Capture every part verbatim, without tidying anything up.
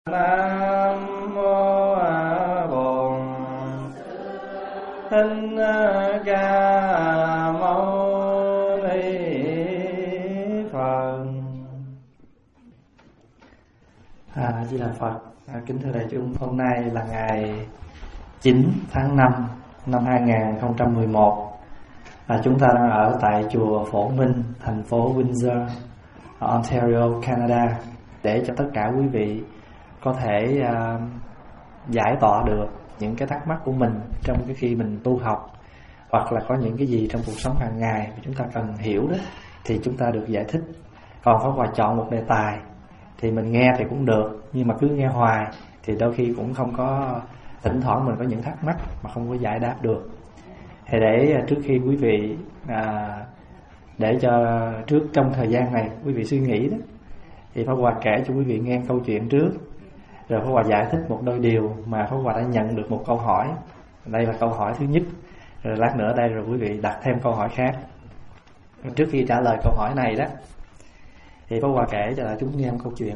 Nam mô Bổn Thích Ca Mâu Ni Phật. À, Di Đà Phật. À, kính thưa đại chúng, hôm nay là ngày chín tháng năm năm hai nghìn không trăm mười một. À, chúng ta đang ở tại chùa Phổ Minh, thành phố Windsor, Ontario, Canada, để cho tất cả quý vị có thể uh, giải tỏa được những cái thắc mắc của mình trong cái khi mình tu học, hoặc là có những cái gì trong cuộc sống hàng ngày mà chúng ta cần hiểu đó thì chúng ta được giải thích. Còn Pháp Hòa chọn một đề tài thì mình nghe thì cũng được, nhưng mà cứ nghe hoài thì đôi khi cũng không có, thỉnh thoảng mình có những thắc mắc mà không có giải đáp được. Thì để trước khi quý vị à, để cho trước trong thời gian này quý vị suy nghĩ đó, thì Pháp Hòa kể cho quý vị nghe câu chuyện trước, rồi Pháp Hòa giải thích một đôi điều mà Pháp Hòa đã nhận được một câu hỏi. Đây là câu hỏi thứ nhất, rồi lát nữa đây rồi quý vị đặt thêm câu hỏi khác. Trước khi trả lời câu hỏi này đó thì Pháp Hòa kể cho đại chúng nghe một câu chuyện.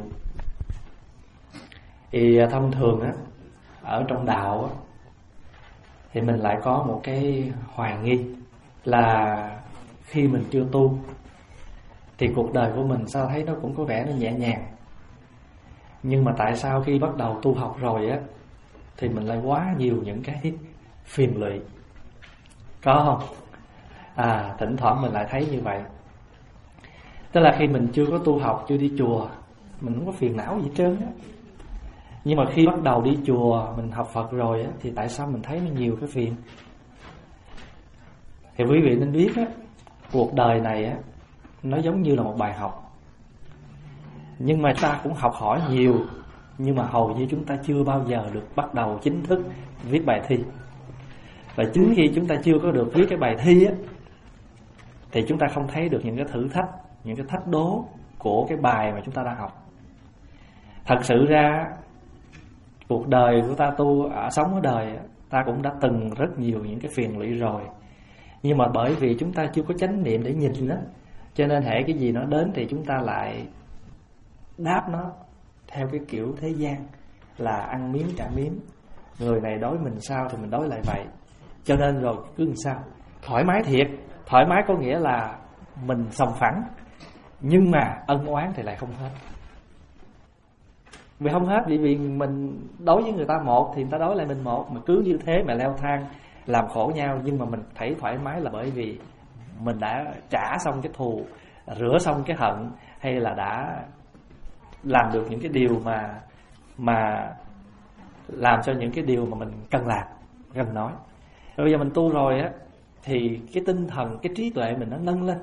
Thì thông thường á, ở trong đạo á, thì mình lại có một cái hoài nghi là khi mình chưa tu thì cuộc đời của mình sao thấy nó cũng có vẻ nó nhẹ nhàng, nhưng mà tại sao khi bắt đầu tu học rồi á thì mình lại quá nhiều những cái phiền lụy, có không? À, thỉnh thoảng mình lại thấy như vậy. Tức là khi mình chưa có tu học, chưa đi chùa, mình không có phiền não gì hết trơn á. Nhưng mà khi bắt đầu đi chùa, mình học Phật rồi á, thì tại sao mình thấy nó nhiều cái phiền? Thì quý vị nên biết á, cuộc đời này á, nó giống như là một bài học. Nhưng mà ta cũng học hỏi nhiều, nhưng mà hầu như chúng ta chưa bao giờ được bắt đầu chính thức viết bài thi. Và chính khi chúng ta chưa có được viết cái bài thi á, thì chúng ta không thấy được những cái thử thách, những cái thách đố của cái bài mà chúng ta đang học. Thật sự ra cuộc đời của ta tu, ở sống ở đời, ta cũng đã từng rất nhiều những cái phiền lụy rồi. Nhưng mà bởi vì chúng ta chưa có chánh niệm để nhìn đó, cho nên hễ cái gì nó đến thì chúng ta lại đáp nó theo cái kiểu thế gian, là ăn miếng trả miếng. Người này đối mình sao thì mình đối lại vậy. Cho nên rồi cứ làm sao thoải mái thiệt. Thoải mái có nghĩa là mình sòng phẳng, nhưng mà ân oán thì lại không hết. Vì không hết, vì vì mình đối với người ta một thì người ta đối lại mình một, mà cứ như thế mà leo thang làm khổ nhau. Nhưng mà mình thấy thoải mái là bởi vì mình đã trả xong cái thù, rửa xong cái hận, hay là đã làm được những cái điều mà mà làm cho những cái điều mà mình cần làm, cần nói. Rồi bây giờ mình tu rồi á, thì cái tinh thần, cái trí tuệ mình nó nâng lên,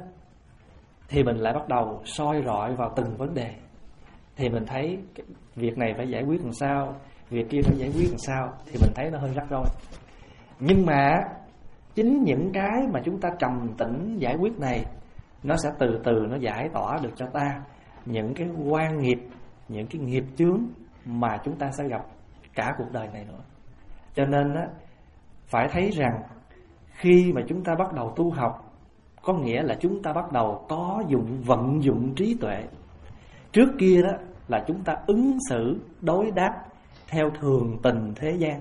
thì mình lại bắt đầu soi rọi vào từng vấn đề. Thì mình thấy việc này phải giải quyết làm sao, việc kia phải giải quyết làm sao, thì mình thấy nó hơi rắc rối. Nhưng mà chính những cái mà chúng ta trầm tĩnh giải quyết này, nó sẽ từ từ nó giải tỏa được cho ta những cái oan nghiệp, những cái nghiệp chướng mà chúng ta sẽ gặp cả cuộc đời này nữa. Cho nên á, phải thấy rằng khi mà chúng ta bắt đầu tu học, có nghĩa là chúng ta bắt đầu có dụng vận dụng trí tuệ. Trước kia đó là chúng ta ứng xử đối đáp theo thường tình thế gian,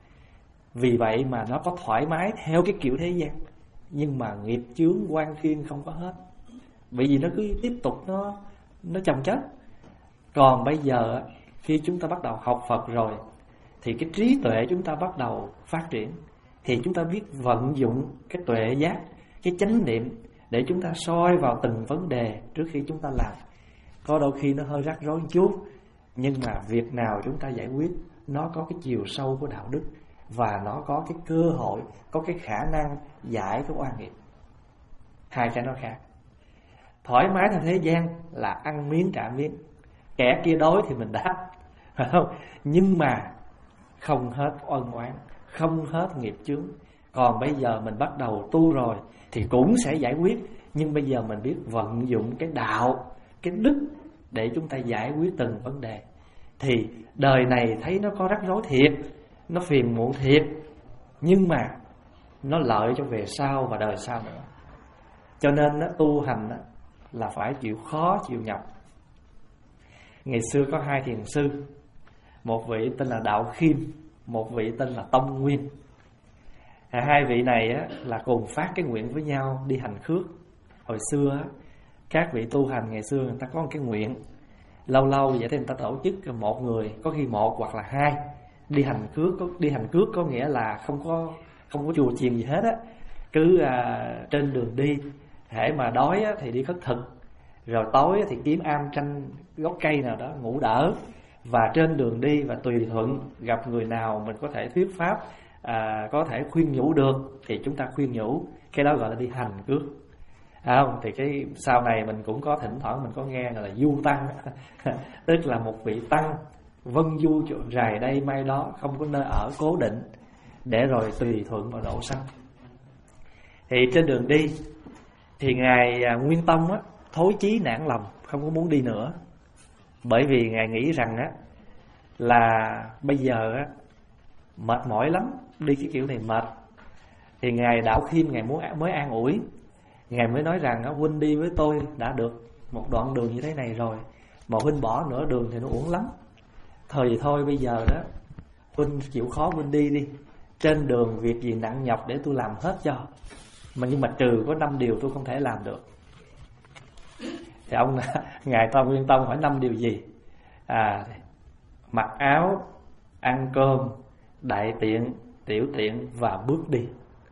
vì vậy mà nó có thoải mái theo cái kiểu thế gian, nhưng mà nghiệp chướng oan khiên không có hết, bởi vì nó cứ tiếp tục nó nó chồng chất. Còn bây giờ khi chúng ta bắt đầu học Phật rồi, thì cái trí tuệ chúng ta bắt đầu phát triển, thì chúng ta biết vận dụng cái tuệ giác, cái chánh niệm để chúng ta soi vào từng vấn đề trước khi chúng ta làm. Có đôi khi nó hơi rắc rối một chút, nhưng mà việc nào chúng ta giải quyết nó có cái chiều sâu của đạo đức, và nó có cái cơ hội, có cái khả năng giải cái oan nghiệp. Hai cái nó khác. Thoải mái theo thế gian là ăn miếng trả miếng, kẻ kia đối thì mình đáp, phải không? Nhưng mà không hết oan oán, không hết nghiệp chướng. Còn bây giờ mình bắt đầu tu rồi thì cũng sẽ giải quyết, nhưng bây giờ mình biết vận dụng cái đạo, cái đức để chúng ta giải quyết từng vấn đề. Thì đời này thấy nó có rắc rối thiệt, nó phiền muộn thiệt, nhưng mà nó lợi cho về sau và đời sau nữa. Cho nên đó, tu hành đó, là phải chịu khó chịu nhọc. Ngày xưa có hai thiền sư, một vị tên là Đạo Khiêm, một vị tên là Tông Nguyên. à, Hai vị này á, là cùng phát cái nguyện với nhau đi hành khước. Hồi xưa á, các vị tu hành ngày xưa người ta có một cái nguyện, lâu lâu vậy thì người ta tổ chức một người, có khi một hoặc là hai đi hành cước. Đi hành cước có nghĩa là không có không có chùa chiền gì hết á, cứ à, trên đường đi, hễ mà đói á, thì đi khất thực, rồi tối á, thì kiếm am tranh gốc cây nào đó ngủ đỡ, và trên đường đi và tùy thuận gặp người nào mình có thể thuyết pháp, à, có thể khuyên nhủ được thì chúng ta khuyên nhủ, cái đó gọi là đi hành cước. À, không, thì cái sau này mình cũng có thỉnh thoảng mình có nghe là du tăng tức là một vị tăng vân du rày đây mai đó, không có nơi ở cố định, để rồi tùy thuận vào độ sanh. Thì trên đường đi thì ngài Nguyên Tông á, thối chí nản lòng, không có muốn đi nữa, bởi vì ngài nghĩ rằng á là bây giờ á mệt mỏi lắm, đi cái kiểu này mệt. Thì ngài Đạo Khiêm ngài muốn mới an ủi, ngài mới nói rằng huynh đi với tôi đã được một đoạn đường như thế này rồi, mà huynh bỏ nửa đường thì nó uổng lắm. Thời thì thôi, bây giờ đó huynh chịu khó huynh đi đi, trên đường việc gì nặng nhọc để tôi làm hết cho, mà nhưng mà trừ có năm điều tôi không thể làm được. Thì ông ngài Tông Nguyên Tông hỏi năm điều gì? À, mặc áo, ăn cơm, đại tiện, tiểu tiện và bước đi.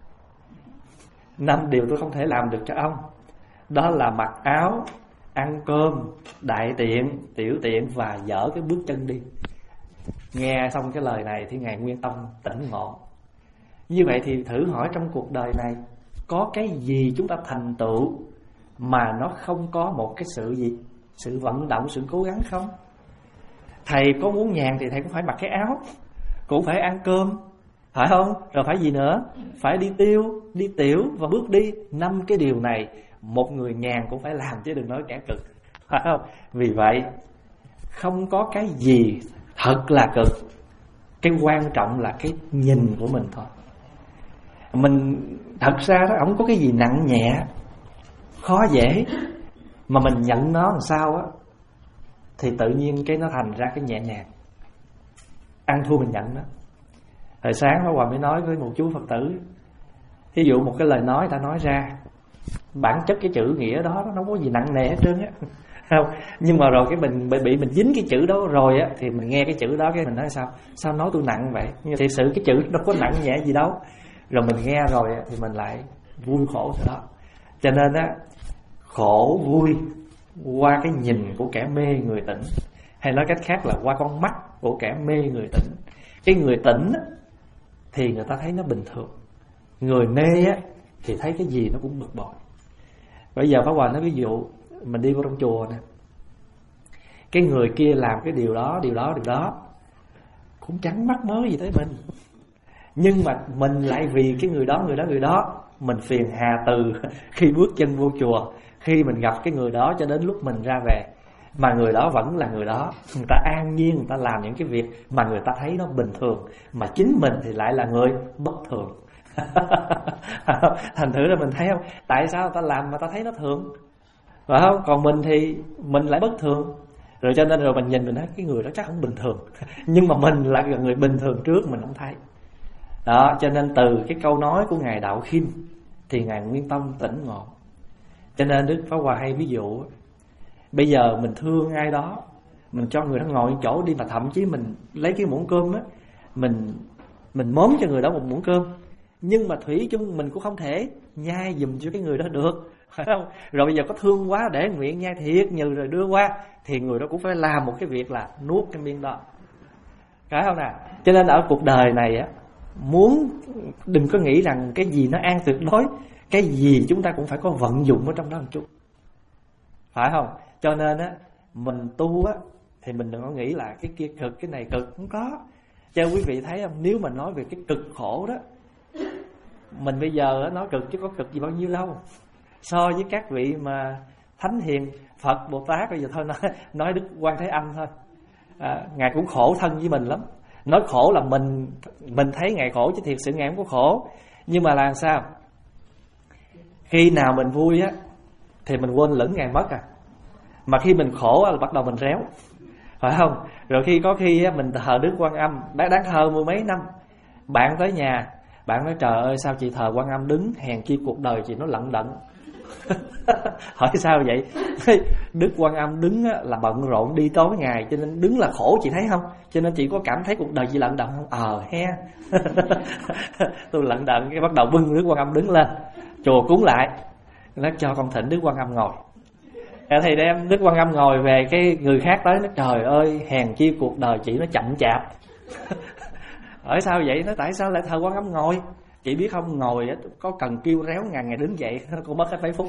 Năm điều tôi không thể làm được cho ông, đó là mặc áo, ăn cơm, đại tiện, tiểu tiện và dở cái bước chân đi. Nghe xong cái lời này thì ngài Nguyên Tông tỉnh ngộ. Như vậy thì thử hỏi trong cuộc đời này có cái gì chúng ta thành tựu mà nó không có một cái sự gì, sự vận động, sự cố gắng không? Thầy có muốn nhàn thì thầy cũng phải mặc cái áo, cũng phải ăn cơm, phải không? Rồi phải gì nữa? Phải đi tiêu, đi tiểu và bước đi. Năm cái điều này một người nhàn cũng phải làm, chứ đừng nói kẻ cực, phải không? Vì vậy không có cái gì thật là cực, cái quan trọng là cái nhìn của mình thôi. Mình thật ra đó, không có cái gì nặng nhẹ, khó dễ, mà mình nhận nó làm sao á thì tự nhiên cái nó thành ra cái nhẹ nhàng. Ăn thua mình nhận đó. Hồi sáng Pháp Hòa mới nói với một chú Phật tử, ví dụ một cái lời nói ta nói ra, bản chất cái chữ nghĩa đó nó không có gì nặng nề hết trơn á, không? Nhưng mà rồi cái mình bị mình dính cái chữ đó rồi á, thì mình nghe cái chữ đó cái mình nói sao sao nói tôi nặng vậy, nhưng thiệt sự cái chữ nó có nặng nhẹ gì đâu. Rồi mình nghe rồi á, thì mình lại vui khổ từ đó. Cho nên á, khổ vui qua cái nhìn của kẻ mê người tỉnh, hay nói cách khác là qua con mắt của kẻ mê người tỉnh. Cái người tỉnh á, thì người ta thấy nó bình thường, người mê á, thì thấy cái gì nó cũng bực bội. Bây giờ Pháp Hòa nói ví dụ mình đi vào trong chùa nè, cái người kia làm cái điều đó, điều đó, điều đó cũng chẳng mắc mớ gì tới mình, nhưng mà mình lại vì cái người đó, người đó, người đó mình phiền hà từ khi bước chân vô chùa, khi mình gặp cái người đó cho đến lúc mình ra về. Mà người đó vẫn là người đó, người ta an nhiên, người ta làm những cái việc mà người ta thấy nó bình thường, mà chính mình thì lại là người bất thường. Thành thử là mình thấy không, tại sao người ta làm mà ta thấy nó thường, phải không? Còn mình thì mình lại bất thường. Rồi cho nên rồi mình nhìn mình thấy cái người đó chắc không bình thường, nhưng mà mình là người bình thường trước mình không thấy. Đó, cho nên từ cái câu nói của ngài Đạo Khiêm thì ngài Nguyên Tông tỉnh ngộ. Cho nên Đức Pháp Hòa hay ví dụ, bây giờ mình thương ai đó, mình cho người đó ngồi chỗ đi, mà thậm chí mình lấy cái muỗng cơm á, mình mình móm cho người đó một muỗng cơm, nhưng mà thủy chung mình cũng không thể nhai giùm cho cái người đó được, phải không? Rồi bây giờ có thương quá để miệng nhai thiệt nhiều rồi đưa qua, thì người đó cũng phải làm một cái việc là nuốt cái miếng đó, phải không nào? Cho nên ở cuộc đời này á, muốn đừng có nghĩ rằng cái gì nó an tuyệt đối, cái gì chúng ta cũng phải có vận dụng ở trong đó một chút, phải không? Cho nên á, mình tu á thì mình đừng có nghĩ là cái kia cực, cái này cực, không có. Cho quý vị thấy không, nếu mà nói về cái cực khổ đó, mình bây giờ nói cực chứ có cực gì bao nhiêu đâu. So với các vị mà thánh hiền Phật Bồ Tát, bây giờ thôi nói, nói Đức Quan Thế Âm thôi, à, ngài cũng khổ thân với mình lắm. Nói khổ là mình mình thấy ngài khổ, chứ thiệt sự ngài không có khổ. Nhưng mà làm sao? Khi nào mình vui á thì mình quên lẫn ngài mất à. Mà khi mình khổ á là bắt đầu mình réo, phải không? Rồi khi có khi mình thờ Đức Quan Âm, đáng, đáng thờ mười mấy năm, bạn tới nhà, bạn nói trời ơi sao chị thờ Quan Âm đứng, hèn chi cuộc đời chị nó lận đận. Hỏi sao vậy? Đức Quan Âm đứng là bận rộn đi tối ngày, cho nên đứng là khổ, chị thấy không? Cho nên chị có cảm thấy cuộc đời chị lận đận không? Ờ he. Tôi lận đận, cái bắt đầu bưng Đức Quan Âm đứng lên, chùa cúng lại, nó cho con thỉnh Đức Quan Âm ngồi. Thì đem Đức Quan Âm ngồi về, cái người khác tới nói trời ơi hèn chi cuộc đời chị nó chậm chạp. Hỏi sao vậy? Nó tại sao lại thờ Quan Âm ngồi? Chị biết không, ngồi có cần kêu réo ngàn ngày đứng dậy nó cũng mất hết mấy phút.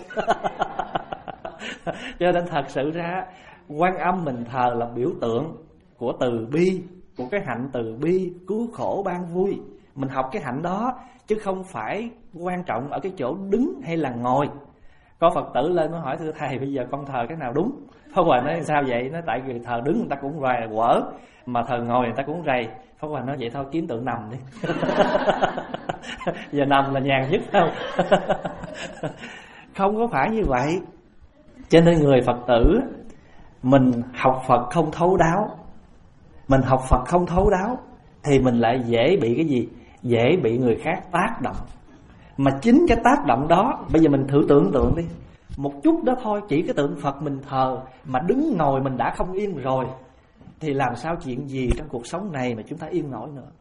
Cho nên thật sự ra Quan Âm mình thờ là biểu tượng của từ bi, của cái hạnh từ bi cứu khổ ban vui. Mình học cái hạnh đó, chứ không phải quan trọng ở cái chỗ đứng hay là ngồi. Có Phật tử lên nó hỏi thưa thầy bây giờ con thờ cái nào đúng? Pháp Hòa nói sao vậy? Nó tại vì thờ đứng người ta cũng rầy quở, mà thờ ngồi người ta cũng rầy. Pháp Hòa nói vậy thôi kiếm tượng nằm đi. Giờ nằm là nhàn nhất không? Không có phải như vậy. Cho nên người Phật tử mình học Phật không thấu đáo, mình học Phật không thấu đáo thì mình lại dễ bị cái gì? Dễ bị người khác tác động. Mà chính cái tác động đó, bây giờ mình thử tưởng tượng đi, một chút đó thôi, chỉ cái tượng Phật mình thờ mà đứng ngồi mình đã không yên rồi, thì làm sao chuyện gì trong cuộc sống này mà chúng ta yên nổi nữa.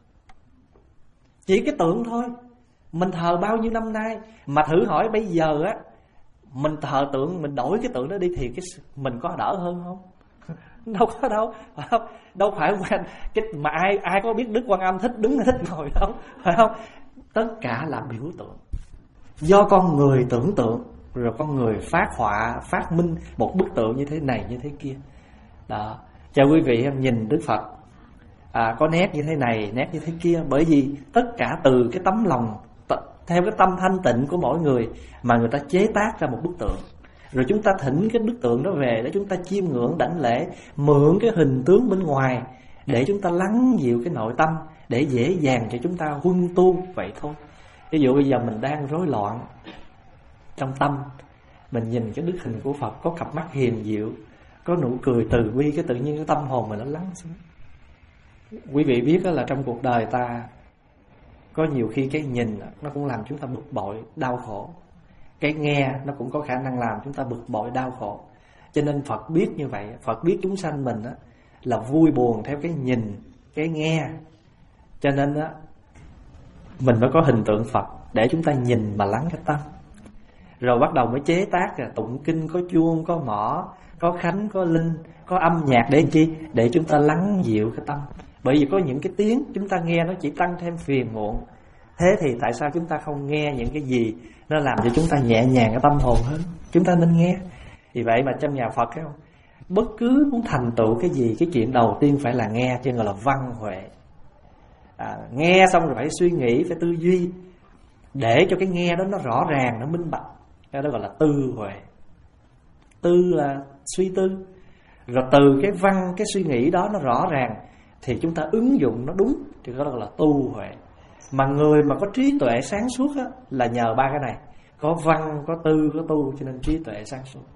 Chỉ cái tượng thôi, mình thờ bao nhiêu năm nay, mà thử hỏi bây giờ á, mình thờ tượng, mình đổi cái tượng đó đi thì cái mình có đỡ hơn không? Đâu có đâu, phải không? Đâu phải quan cái mà ai ai có biết Đức Quan Âm thích đứng hay thích ngồi đâu, phải không? Tất cả là biểu tượng, do con người tưởng tượng, rồi con người phát họa, phát minh một bức tượng như thế này như thế kia. Đó, cho quý vị em nhìn Đức Phật à, có nét như thế này, nét như thế kia, bởi vì tất cả từ cái tấm lòng, theo cái tâm thanh tịnh của mỗi người mà người ta chế tác ra một bức tượng. Rồi chúng ta thỉnh cái bức tượng đó về để chúng ta chiêm ngưỡng đảnh lễ, mượn cái hình tướng bên ngoài để chúng ta lắng dịu cái nội tâm, để dễ dàng cho chúng ta huân tu vậy thôi. Ví dụ bây giờ mình đang rối loạn trong tâm, mình nhìn cái đức hình của Phật, có cặp mắt hiền diệu, có nụ cười từ bi, cái tự nhiên cái tâm hồn mình nó lắng xuống. Quý vị biết đó là trong cuộc đời ta có nhiều khi cái nhìn nó cũng làm chúng ta bực bội, đau khổ. Cái nghe nó cũng có khả năng làm chúng ta bực bội, đau khổ. Cho nên Phật biết như vậy, Phật biết chúng sanh mình đó, là vui buồn theo cái nhìn, cái nghe. Cho nên đó, mình phải có hình tượng Phật để chúng ta nhìn mà lắng cái tâm. Rồi bắt đầu mới chế tác là tụng kinh, có chuông, có mõ, có khánh, có linh, có âm nhạc để chi? Để chúng ta lắng dịu cái tâm. Bởi vì có những cái tiếng chúng ta nghe nó chỉ tăng thêm phiền muộn. Thế thì tại sao chúng ta không nghe những cái gì nó làm cho chúng ta nhẹ nhàng cái tâm hồn hơn? Chúng ta nên nghe. Vì vậy mà trong nhà Phật ấy, bất cứ muốn thành tựu cái gì, cái chuyện đầu tiên phải là nghe, chứ gọi là văn huệ. À, nghe xong rồi phải suy nghĩ, phải tư duy, để cho cái nghe đó nó rõ ràng, nó minh bạch. Cái đó gọi là tư huệ. Tư là suy tư. Rồi từ cái văn, cái suy nghĩ đó nó rõ ràng thì chúng ta ứng dụng nó đúng, thì đó gọi là tu huệ. Mà người mà có trí tuệ sáng suốt á, là nhờ ba cái này: có văn, có tư, có tu, cho nên trí tuệ sáng suốt.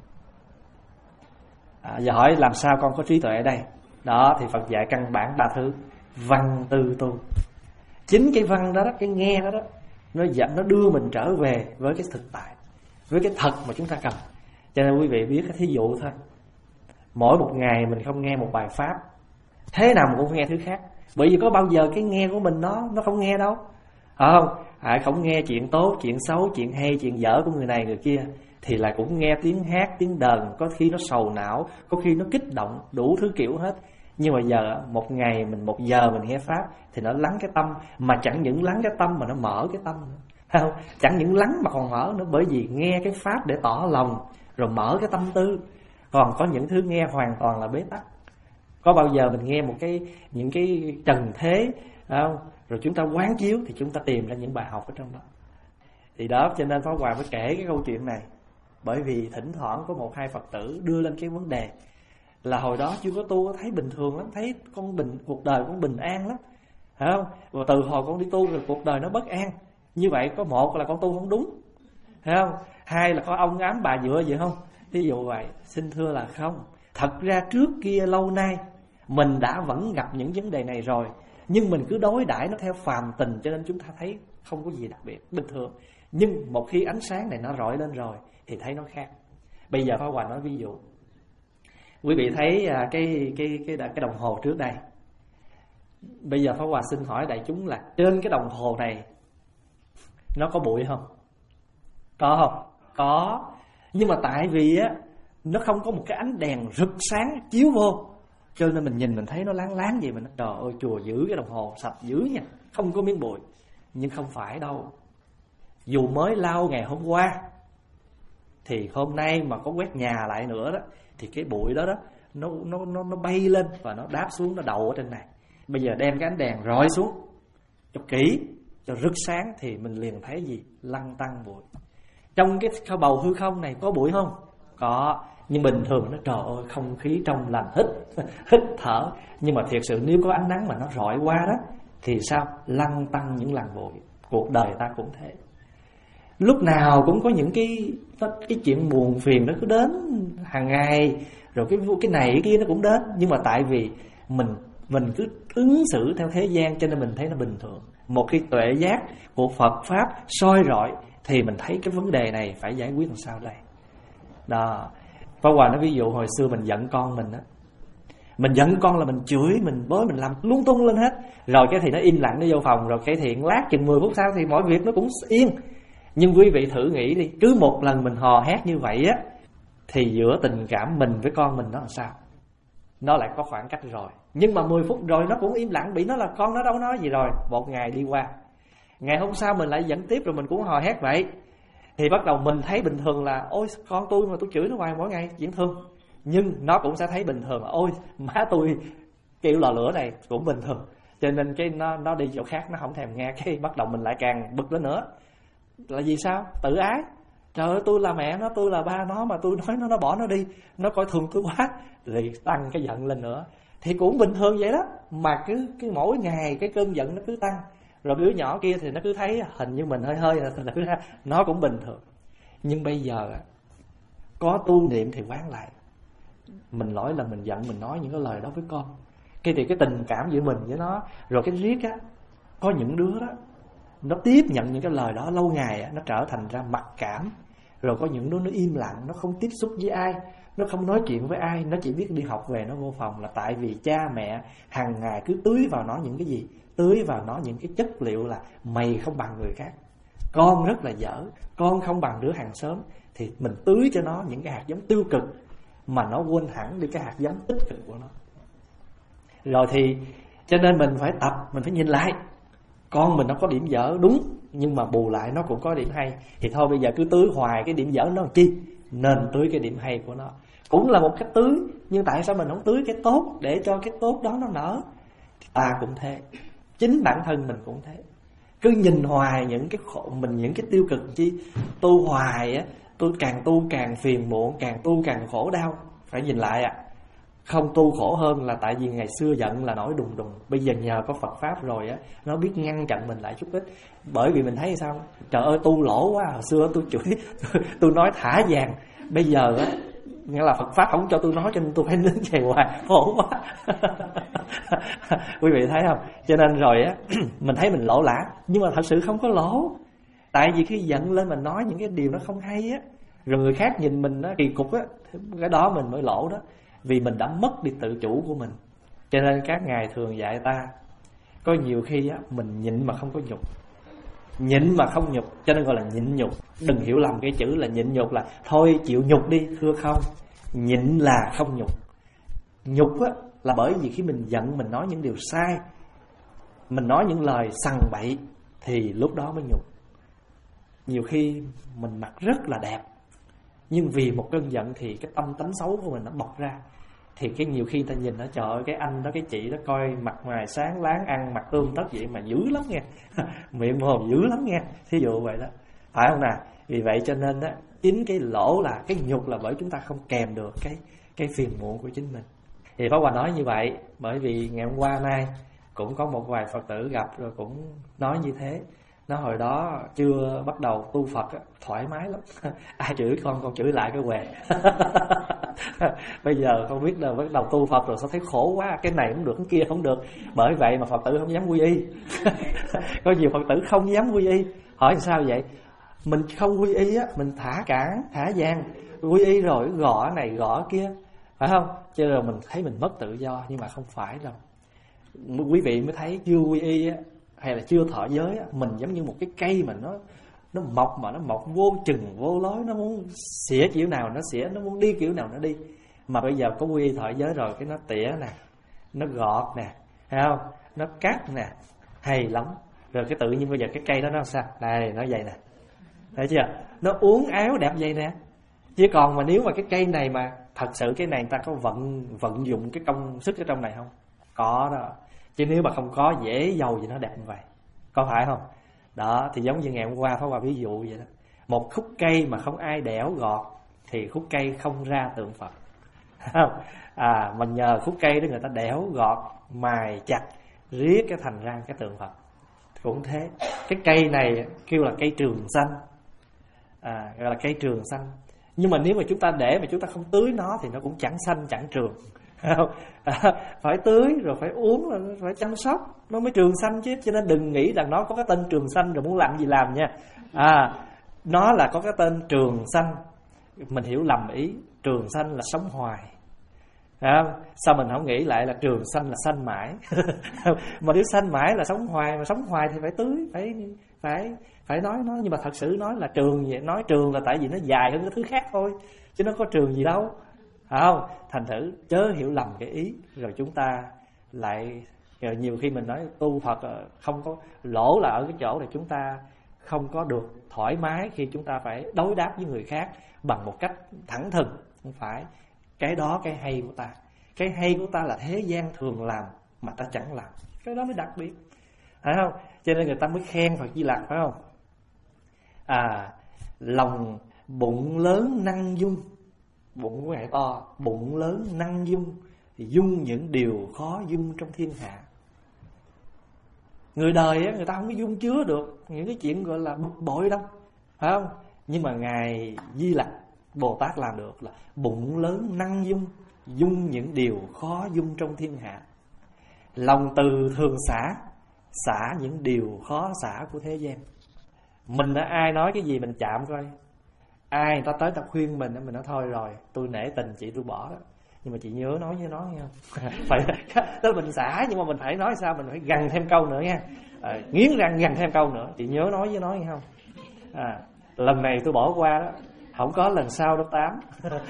À, giờ hỏi làm sao con có trí tuệ ở đây? Đó thì Phật dạy căn bản ba thứ: văn, tư, tu. Chính cái văn đó, đó cái nghe đó, đó nó dẫn, nó đưa mình trở về với cái thực tại, với cái thật mà chúng ta cần. Cho nên quý vị biết cái thí dụ thôi, mỗi một ngày mình không nghe một bài pháp, thế nào mình cũng nghe thứ khác. Bởi vì có bao giờ cái nghe của mình nó nó không nghe đâu, phải không? À, không nghe chuyện tốt, chuyện xấu, chuyện hay, chuyện dở của người này người kia, thì là cũng nghe tiếng hát, tiếng đờn, có khi nó sầu não, có khi nó kích động, đủ thứ kiểu hết. Nhưng mà giờ một ngày mình một giờ mình nghe pháp thì nó lắng cái tâm, mà chẳng những lắng cái tâm mà nó mở cái tâm nữa, phải không? Chẳng những lắng mà còn mở nữa, bởi vì nghe cái pháp để tỏ lòng rồi mở cái tâm tư. Còn có những thứ nghe hoàn toàn là bế tắc. Có bao giờ mình nghe một cái những cái trần thế, không? Rồi chúng ta quán chiếu thì chúng ta tìm ra những bài học ở trong đó. Thì đó, cho nên Pháp Hòa mới kể cái câu chuyện này, bởi vì thỉnh thoảng có một hai Phật tử đưa lên cái vấn đề là hồi đó chưa có tu, thấy bình thường lắm, thấy con bình cuộc đời con bình an lắm, phải không? Và từ hồi con đi tu rồi cuộc đời nó bất an. Như vậy có một là con tu không đúng, phải không? Hai là có ông ám bà dựa vậy không? Ví dụ vậy. Xin thưa là không. Thật ra trước kia lâu nay Mình đã vẫn gặp những vấn đề này rồi, nhưng mình cứ đối đãi nó theo phàm tình, cho nên chúng ta thấy không có gì đặc biệt, bình thường. Nhưng một khi ánh sáng này nó rọi lên rồi thì thấy nó khác. Bây giờ Pháp Hòa nói ví dụ. Quý vị thấy cái cái cái cái đồng hồ trước đây. Bây giờ Pháp Hòa xin hỏi đại chúng là trên cái đồng hồ này nó có bụi không? Có không? Có. Nhưng mà tại vì á nó không có một cái ánh đèn rực sáng chiếu vô, cho nên mình nhìn mình thấy nó láng láng vậy. Mình nói trời ơi, chùa giữ cái đồng hồ sạch dữ nha, không có miếng bụi. Nhưng không phải đâu. Dù mới lau ngày hôm qua thì hôm nay mà có quét nhà lại nữa đó, thì cái bụi đó đó nó nó nó nó bay lên và nó đáp xuống, nó đậu ở trên này. Bây giờ đem cái ánh đèn rọi xuống cho kỹ, cho rực sáng thì mình liền thấy gì? Lăn tăn bụi. Trong cái kho bầu hư không này có bụi không? Có. Nhưng bình thường nó trời ơi không khí trong lành, hít hít thở. Nhưng mà thiệt sự nếu có ánh nắng mà nó rọi qua đó thì sao? Lăn tăn những làn bụi. Cuộc đời ta cũng thế. Lúc nào cũng có những cái cái chuyện buồn phiền nó cứ đến hàng ngày, rồi cái cái này cái kia nó cũng đến. Nhưng mà tại vì mình mình cứ ứng xử theo thế gian cho nên mình thấy nó bình thường. Một khi tuệ giác của Phật Pháp soi rọi thì mình thấy cái vấn đề này phải giải quyết làm sao đây. Đó. Pháp Hòa nói ví dụ hồi xưa mình giận con mình á, mình giận con là mình chửi, mình bới, mình làm lung tung lên hết. Rồi cái thì nó im lặng, nó vô phòng. Rồi cái thì lát chừng mười phút sau thì mọi việc nó cũng yên. Nhưng quý vị thử nghĩ đi, cứ một lần mình hò hét như vậy á, thì giữa tình cảm mình với con mình nó làm sao? Nó lại có khoảng cách rồi. Nhưng mà mười phút rồi nó cũng im lặng, bị nó là con nó đâu nói gì rồi. Một ngày đi qua, ngày hôm sau mình lại dẫn tiếp, rồi mình cũng hò hét vậy. Thì bắt đầu mình thấy bình thường là ôi con tôi mà tôi chửi nó hoài mỗi ngày chuyện thương. Nhưng nó cũng sẽ thấy bình thường là ôi má tôi kêu lò lửa này cũng bình thường. Cho nên cái nó, nó đi chỗ khác, nó không thèm nghe. Cái bắt đầu mình lại càng bực lên nữa. Là vì sao? Tự ái. Trời ơi, tôi là mẹ nó, tôi là ba nó, mà tôi nói nó, nó bỏ nó đi, nó coi thường tôi quá, thì tăng cái giận lên nữa. Thì cũng bình thường vậy đó. Mà cứ, cứ mỗi ngày cái cơn giận nó cứ tăng. Rồi đứa nhỏ kia thì nó cứ thấy hình như mình hơi hơi là nó cũng bình thường. Nhưng bây giờ có tu niệm thì quán lại. Mình lỗi là mình giận, mình nói những cái lời đó với con. Cái thì cái tình cảm giữa mình với nó. Rồi cái riết á, có những đứa đó nó tiếp nhận những cái lời đó lâu ngày á, nó trở thành ra mặc cảm. Rồi có những đứa nó im lặng, nó không tiếp xúc với ai, nó không nói chuyện với ai, nó chỉ biết đi học về nó vô phòng. Là tại vì cha mẹ hàng ngày cứ tưới vào nó những cái gì? Tưới vào nó những cái chất liệu là mày không bằng người khác, con rất là dở, con không bằng đứa hàng xóm. Thì mình tưới cho nó những cái hạt giống tiêu cực, mà nó quên hẳn đi cái hạt giống tích cực của nó. Rồi thì cho nên mình phải tập, mình phải nhìn lại. Con mình nó có điểm dở đúng, nhưng mà bù lại nó cũng có điểm hay. Thì thôi bây giờ cứ tưới hoài cái điểm dở nó làm chi, nên tưới cái điểm hay của nó. Cũng là một cách tưới, nhưng tại sao mình không tưới cái tốt để cho cái tốt đó nó nở? Ta cũng thế, chính bản thân mình cũng thế. Cứ nhìn hoài những cái khổ mình, những cái tiêu cực chi. Tu hoài á, tôi càng tu càng phiền muộn, càng tu càng khổ đau. Phải nhìn lại ạ. À. Không tu khổ hơn là tại vì ngày xưa giận là nổi đùng đùng. Bây giờ nhờ có Phật Pháp rồi á, nó biết ngăn chặn mình lại chút ít. Bởi vì mình thấy sao? Trời ơi tu lỗ quá. Hồi xưa tôi chửi, tôi nói thả vàng. Bây giờ á, nghĩa là Phật Pháp không cho tôi nói, cho nên tôi phải nín chày hoài. Khổ quá. Quý vị thấy không? Cho nên rồi á, mình thấy mình lỗ lã. Nhưng mà thật sự không có lỗ. Tại vì khi giận lên mình nói những cái điều nó không hay á, rồi người khác nhìn mình nó kỳ cục á, cái đó mình mới lỗ đó. Vì mình đã mất đi tự chủ của mình. Cho nên các ngài thường dạy ta, có nhiều khi á, mình nhịn mà không có nhục. Nhịn mà không nhục, cho nên gọi là nhịn nhục. Đừng hiểu lầm cái chữ là nhịn nhục là thôi chịu nhục đi, thưa không. Nhịn là không nhục. Nhục á, là bởi vì khi mình giận mình nói những điều sai, mình nói những lời sằng bậy, thì lúc đó mới nhục. Nhiều khi mình mặt rất là đẹp, nhưng vì một cơn giận thì cái tâm tánh xấu của mình nó bộc ra. Thì cái nhiều khi ta nhìn nó, trời ơi cái anh đó cái chị đó coi mặt ngoài sáng láng, ăn mặc tươm tất vậy mà dữ lắm nghe. Miệng mồm dữ lắm nghe. Thí dụ vậy đó, phải không nào? Vì vậy cho nên đó, chính cái lỗ là cái nhục là bởi chúng ta không kèm được cái cái phiền muộn của chính mình. Thì Pháp Hòa nói như vậy bởi vì ngày hôm qua nay cũng có một vài Phật tử gặp rồi cũng nói như thế. Nó hồi đó chưa bắt đầu tu Phật á, thoải mái lắm. Ai chửi con, con chửi lại cái què. Bây giờ không biết là bắt đầu tu Phật rồi sao thấy khổ quá, cái này không được, cái kia không được. Bởi vậy mà Phật tử không dám quy y. Có nhiều Phật tử không dám quy y. Hỏi sao vậy? Mình không quy y á, mình thả cản, thả gian. Quy y rồi gõ này gõ kia, phải không? Cho nên mình thấy mình mất tự do. Nhưng mà không phải đâu. Quý vị mới thấy chưa quy y á, hay là chưa thọ giới á, mình giống như một cái cây mà nó nó mọc mà nó mọc vô chừng vô lối, nó muốn xỉa kiểu nào nó xỉa, nó muốn đi kiểu nào nó đi. Mà bây giờ có quy y thọ giới rồi, cái nó tỉa nè, nó gọt nè, thấy không? Nó cắt nè, hay lắm. Rồi cái tự nhiên bây giờ cái cây đó nó sao? Đây, nó vậy nè, thấy chưa? Nó uốn éo đẹp vậy nè. Chứ còn mà nếu mà cái cây này mà thật sự cái này người ta có vận vận dụng cái công sức ở trong này không? Có đó. Chứ nếu mà không có, dễ giàu gì nó đẹp như vậy, có phải không? Đó, thì giống như ngày hôm qua Pháp Hòa ví dụ vậy đó. Một khúc cây mà không ai đẽo gọt thì khúc cây không ra tượng Phật. À, mà nhờ khúc cây đó người ta đẽo gọt, mài chặt, riết cái thành ra cái tượng Phật. Cũng thế. Cái cây này kêu là cây trường xanh, à, gọi là cây trường xanh. Nhưng mà nếu mà chúng ta để mà chúng ta không tưới nó thì nó cũng chẳng xanh chẳng trường. Phải tưới rồi phải uống rồi phải chăm sóc nó mới trường xanh chứ. Cho nên đừng nghĩ rằng nó có cái tên trường xanh rồi muốn làm gì làm nha. À, nó là có cái tên trường xanh. Mình hiểu lầm ý. Trường xanh là sống hoài, à, sao mình không nghĩ lại là trường xanh là xanh mãi. Mà nếu xanh mãi là sống hoài, mà sống hoài thì phải tưới, phải phải phải nói nó. Nhưng mà thật sự nói là trường vậy, nói trường là tại vì nó dài hơn cái thứ khác thôi, chứ nó có trường gì đâu, phải không? Thành thử chớ hiểu lầm cái ý. Rồi chúng ta lại rồi nhiều khi mình nói tu Phật không có lỗ là ở cái chỗ này chúng ta không có được thoải mái khi chúng ta phải đối đáp với người khác bằng một cách thẳng thừng. Không phải. Cái đó cái hay của ta. Cái hay của ta là thế gian thường làm mà ta chẳng làm. Cái đó mới đặc biệt, phải không? Cho nên người ta mới khen Phật Di Lặc, phải không? À, lòng bụng lớn năng dung. Bụng của ngài to, bụng lớn năng dung, thì dung những điều khó dung trong thiên hạ. Người đời á, người ta không có dung chứa được những cái chuyện gọi là bực bội đâu, phải không? Nhưng mà ngài Di Lặc Bồ Tát làm được là bụng lớn năng dung, dung những điều khó dung trong thiên hạ. Lòng từ thường xả, xả những điều khó xả của thế gian. Mình đã ai nói cái gì mình chạm coi. Ai người ta tới ta khuyên mình, mình nói thôi rồi, tôi nể tình chị tôi bỏ đó, nhưng mà chị nhớ nói với nó nha. Phải tức mình xả, nhưng mà mình phải nói sao, mình phải gằn thêm câu nữa nha, à, nghiến răng gằn thêm câu nữa, chị nhớ nói với nó nghe không? À, lần này tôi bỏ qua đó, không có lần sau đâu Tám.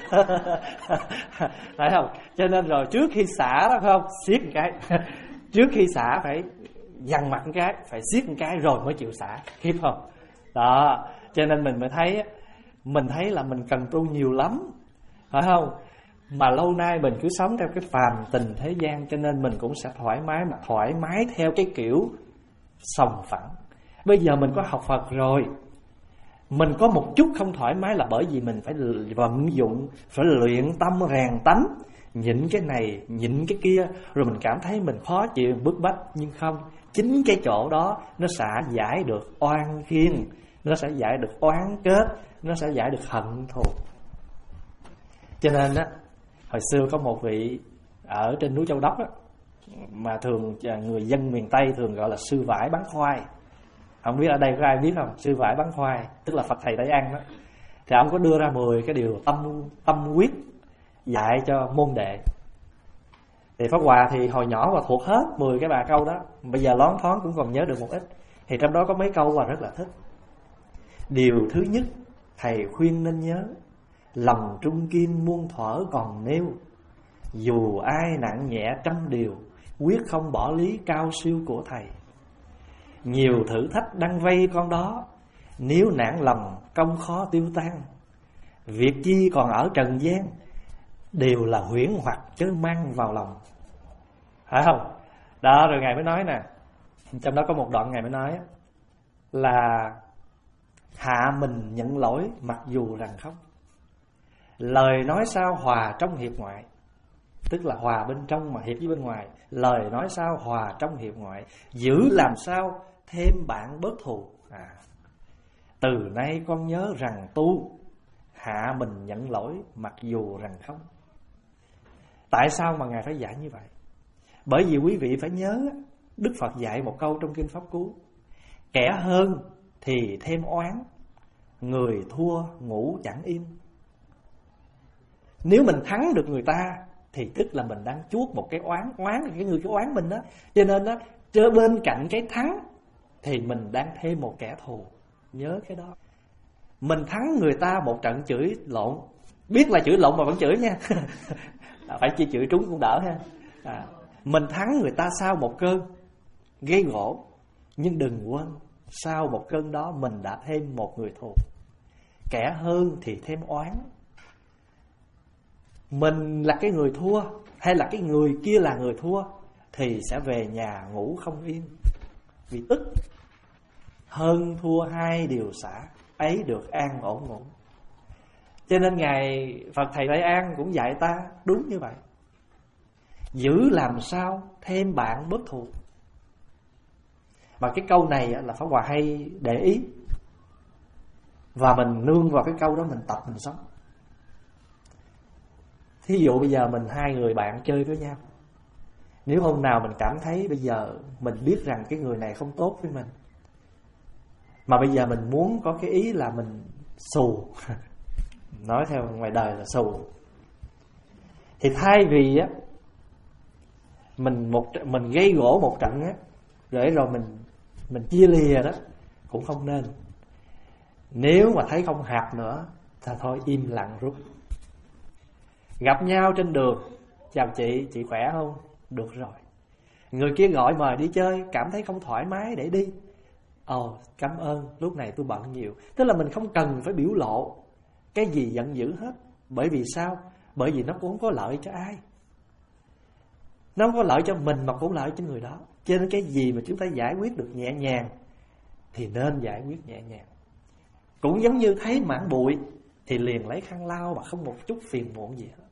Phải không? Cho nên rồi trước khi xả đó, phải không, siết một cái. Trước khi xả phải dằn mặt một cái, phải siết một cái rồi mới chịu xả, khiếp không? Đó, cho nên mình mới thấy, mình thấy là mình cần tu nhiều lắm, phải không? Mà lâu nay mình cứ sống theo cái phàm tình thế gian, cho nên mình cũng sẽ thoải mái, mà thoải mái theo cái kiểu sòng phẳng. Bây giờ mình có học Phật rồi, mình có một chút không thoải mái là bởi vì mình phải vận dụng, phải luyện tâm rèn tánh, nhịn cái này, nhịn cái kia, rồi mình cảm thấy mình khó chịu, bức bách. Nhưng không, chính cái chỗ đó nó sẽ giải được oan khiên, nó sẽ giải được oán kết, nó sẽ giải được hận thù. Cho nên á, hồi xưa có một vị ở trên núi Châu Đốc á, mà thường người dân miền Tây thường gọi là sư vải bán khoai. Không biết ở đây có ai biết không? Sư vải bán khoai, tức là Phật thầy Tây An đó. Thì ông có đưa ra mười cái điều tâm tâm quyết dạy cho môn đệ. Thì Pháp Hòa thì hồi nhỏ và thuộc hết mười cái bà câu đó. Bây giờ loáng thoáng cũng còn nhớ được một ít. Thì trong đó có mấy câu Hòa rất là thích. Điều thứ nhất thầy khuyên nên nhớ, lòng trung kim muôn thuở còn nêu, dù ai nặng nhẹ trăm điều, quyết không bỏ lý cao siêu của thầy. Nhiều thử thách đang vây con đó, nếu nản lòng công khó tiêu tan. Việc chi còn ở trần gian, đều là huyễn hoặc chớ mang vào lòng. Phải không? Đó, rồi Ngài mới nói nè, trong đó có một đoạn Ngài mới nói là hạ mình nhận lỗi mặc dù rằng khóc, lời nói sao hòa trong hiệp ngoại, tức là hòa bên trong mà hiệp với bên ngoài. Lời nói sao hòa trong hiệp ngoại, giữ làm sao thêm bạn bớt thù. à, Từ nay con nhớ rằng tu, hạ mình nhận lỗi mặc dù rằng không. Tại sao mà Ngài phải dạy như vậy? Bởi vì quý vị phải nhớ, Đức Phật dạy một câu trong Kinh Pháp Cú: kẻ hơn thì thêm oán, người thua ngủ chẳng yên. Nếu mình thắng được người ta thì tức là mình đang chuốc một cái oán. Oán là cái người cái oán mình đó. Cho nên đó, trên bên cạnh cái thắng thì mình đang thêm một kẻ thù. Nhớ cái đó. Mình thắng người ta một trận chửi lộn, biết là chửi lộn mà vẫn chửi nha. Phải chỉ chửi trúng cũng đỡ ha. à, Mình thắng người ta sau một cơn gây gỗ, nhưng đừng quên sau một cơn đó mình đã thêm một người thù. Kẻ hơn thì thêm oán. Mình là cái người thua hay là cái người kia là người thua thì sẽ về nhà ngủ không yên, vì tức. Hơn thua hai điều xả, ấy được an ổn ngủ. Cho nên Ngài Phật Thầy Đại An cũng dạy ta đúng như vậy. Giữ làm sao thêm bạn bớt thù. Mà cái câu này là Pháp Hòa hay để ý, và mình nương vào cái câu đó mình tập mình sống. Thí dụ bây giờ mình hai người bạn chơi với nhau, nếu hôm nào mình cảm thấy bây giờ mình biết rằng cái người này không tốt với mình, mà bây giờ mình muốn có cái ý là mình xù, nói theo ngoài đời là xù, thì thay vì á mình một mình gây gỗ một trận á, để rồi mình mình chia lìa đó, cũng không nên. Nếu mà thấy không hợp nữa thì thôi im lặng rút. Gặp nhau trên đường, chào chị, chị khỏe không? Được rồi. Người kia gọi mời đi chơi, cảm thấy không thoải mái để đi. Ồ, cảm ơn, lúc này tôi bận nhiều. Tức là mình không cần phải biểu lộ cái gì giận dữ hết. Bởi vì sao? Bởi vì nó cũng không có lợi cho ai. Nó không có lợi cho mình mà cũng lợi cho người đó. Cho nên cái gì mà chúng ta giải quyết được nhẹ nhàng thì nên giải quyết nhẹ nhàng. Cũng giống như thấy mảng bụi thì liền lấy khăn lau mà không một chút phiền muộn gì hết.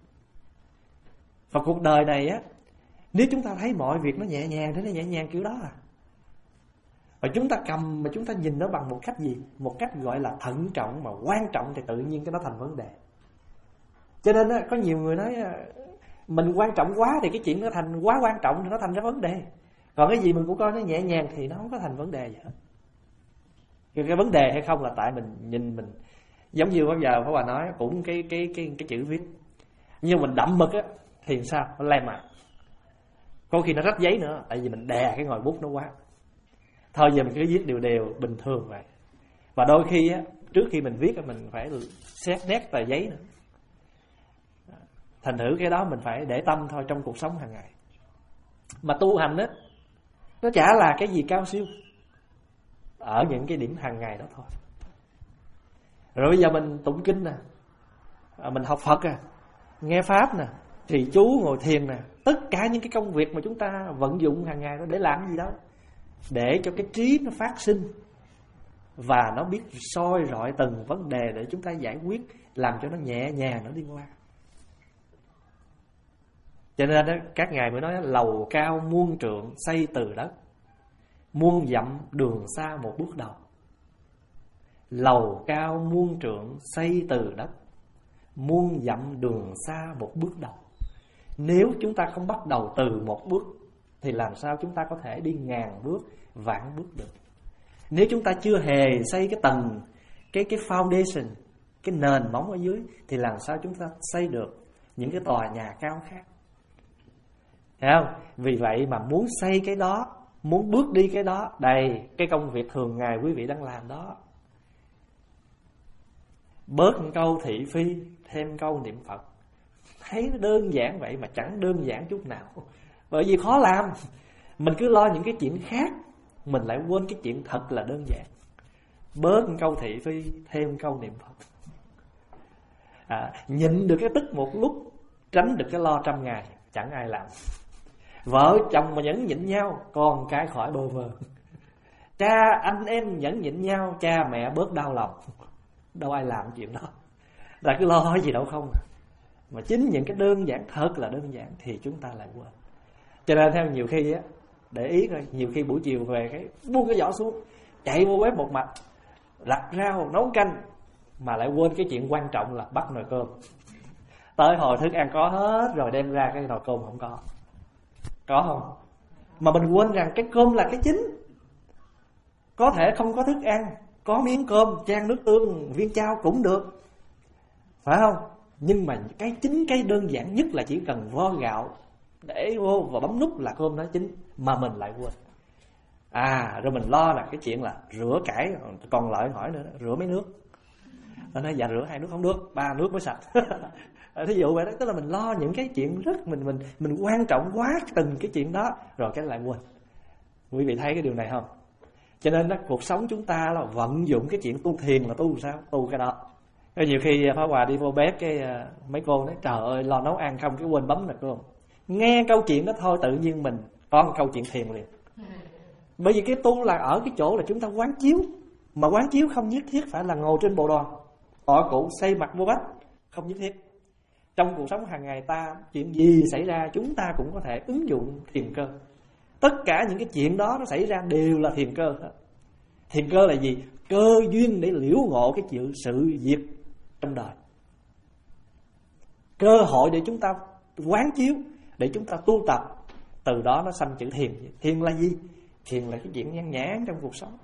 Và cuộc đời này á, nếu chúng ta thấy mọi việc nó nhẹ nhàng thì nó nhẹ nhàng kiểu đó à. Và chúng ta cầm mà chúng ta nhìn nó bằng một cách gì? Một cách gọi là thận trọng mà quan trọng thì tự nhiên cái nó thành vấn đề. Cho nên á, có nhiều người nói mình quan trọng quá thì cái chuyện nó thành quá quan trọng thì nó thành ra vấn đề. Còn cái gì mình cũng coi nó nhẹ nhàng thì nó không có thành vấn đề gì hết. Cái, cái vấn đề hay không là tại mình nhìn mình, giống như bây giờ Pháp Hòa nói cũng cái cái cái cái chữ viết, nhưng mình đậm mực á thì sao? Nó lem mặt. Có khi nó rách giấy nữa, tại vì mình đè cái ngòi bút nó quá. Thôi giờ mình cứ viết đều đều bình thường vậy. Và đôi khi á, trước khi mình viết mình phải xét nét tờ giấy nữa. Thành thử cái đó mình phải để tâm thôi trong cuộc sống hàng ngày. Mà tu hành á, nó chả là cái gì cao siêu ở những cái điểm hàng ngày đó thôi. Rồi bây giờ mình tụng kinh nè, mình học Phật à, nghe Pháp nè, trì chú, ngồi thiền nè, tất cả những cái công việc mà chúng ta vận dụng hàng ngày đó để làm gì đó, để cho cái trí nó phát sinh và nó biết soi rọi từng vấn đề để chúng ta giải quyết, làm cho nó nhẹ nhàng nó đi qua. Cho nên đó, các ngài mới nói lầu cao muôn trượng xây từ đất, muôn dặm đường xa một bước đầu. Lầu cao muôn trượng xây từ đất, muôn dặm đường xa một bước đầu. Nếu chúng ta không bắt đầu từ một bước thì làm sao chúng ta có thể đi ngàn bước, vạn bước được. Nếu chúng ta chưa hề xây cái tầng, cái cái foundation, cái nền móng ở dưới, thì làm sao chúng ta xây được những cái tòa nhà cao khác. Thấy không? Vì vậy mà muốn xây cái đó, muốn bước đi cái đó, đây, cái công việc thường ngày quý vị đang làm đó. Bớt một câu thị phi, thêm câu niệm Phật. Thấy nó đơn giản vậy mà chẳng đơn giản chút nào. Bởi vì khó làm. Mình cứ lo những cái chuyện khác, mình lại quên cái chuyện thật là đơn giản. Bớt một câu thị phi, thêm câu niệm Phật. À, nhịn được cái tức một lúc, tránh được cái lo trăm ngày, chẳng ai làm. Vợ chồng mà nhẫn nhịn nhau, con cái khỏi bơ vơ. Cha anh em nhẫn nhịn nhau, cha mẹ bớt đau lòng. Đâu ai làm chuyện đó. Là cứ lo gì đâu không. Mà chính những cái đơn giản, thật là đơn giản thì chúng ta lại quên. Cho nên theo nhiều khi á, để ý coi, nhiều khi buổi chiều về cái buông cái giỏ xuống, chạy vô bếp một mạch, lặt rau, nấu canh, mà lại quên cái chuyện quan trọng là bắt nồi cơm. Tới hồi thức ăn có hết rồi đem ra cái nồi cơm không có. Có không? Mà mình quên rằng cái cơm là cái chính. Có thể không có thức ăn, có miếng cơm, chan nước tương, viên chao cũng được, phải không? Nhưng mà cái chính, cái đơn giản nhất là chỉ cần vo gạo để vô và bấm nút là cơm đó chính, mà mình lại quên. À, rồi mình lo là cái chuyện là rửa cải, còn lại hỏi nữa, rửa mấy nước. Nó nói dạ rửa hai nước không được, ba nước mới sạch. Thí dụ vậy đó, tức là mình lo những cái chuyện rất mình mình mình quan trọng quá từng cái chuyện đó, rồi cái lại quên. Quý vị thấy cái điều này không? Cho nên đó, cuộc sống chúng ta là vận dụng cái chuyện tu thiền là tu sao? Tu cái đó. Có nhiều khi Pháp Hòa đi vô bếp cái mấy cô nói trời ơi lo nấu ăn không cái quên bấm nè cô. Nghe câu chuyện đó thôi tự nhiên mình có một câu chuyện thiền liền. Bởi vì cái tu là ở cái chỗ là chúng ta quán chiếu. Mà quán chiếu không nhất thiết phải là ngồi trên bộ đoàn, họ cụ xây mặt vô bách, không nhất thiết. Trong cuộc sống hàng ngày ta, chuyện gì xảy ra chúng ta cũng có thể ứng dụng thiền cơ. Tất cả những cái chuyện đó nó xảy ra đều là thiền cơ hết. Thiền cơ là gì? Cơ duyên để liễu ngộ cái chuyện sự việc trong đời, cơ hội để chúng ta quán chiếu, để chúng ta tu tập. Từ đó nó sanh chữ thiền. Thiền là gì? Thiền là cái chuyện nhan nhản trong cuộc sống.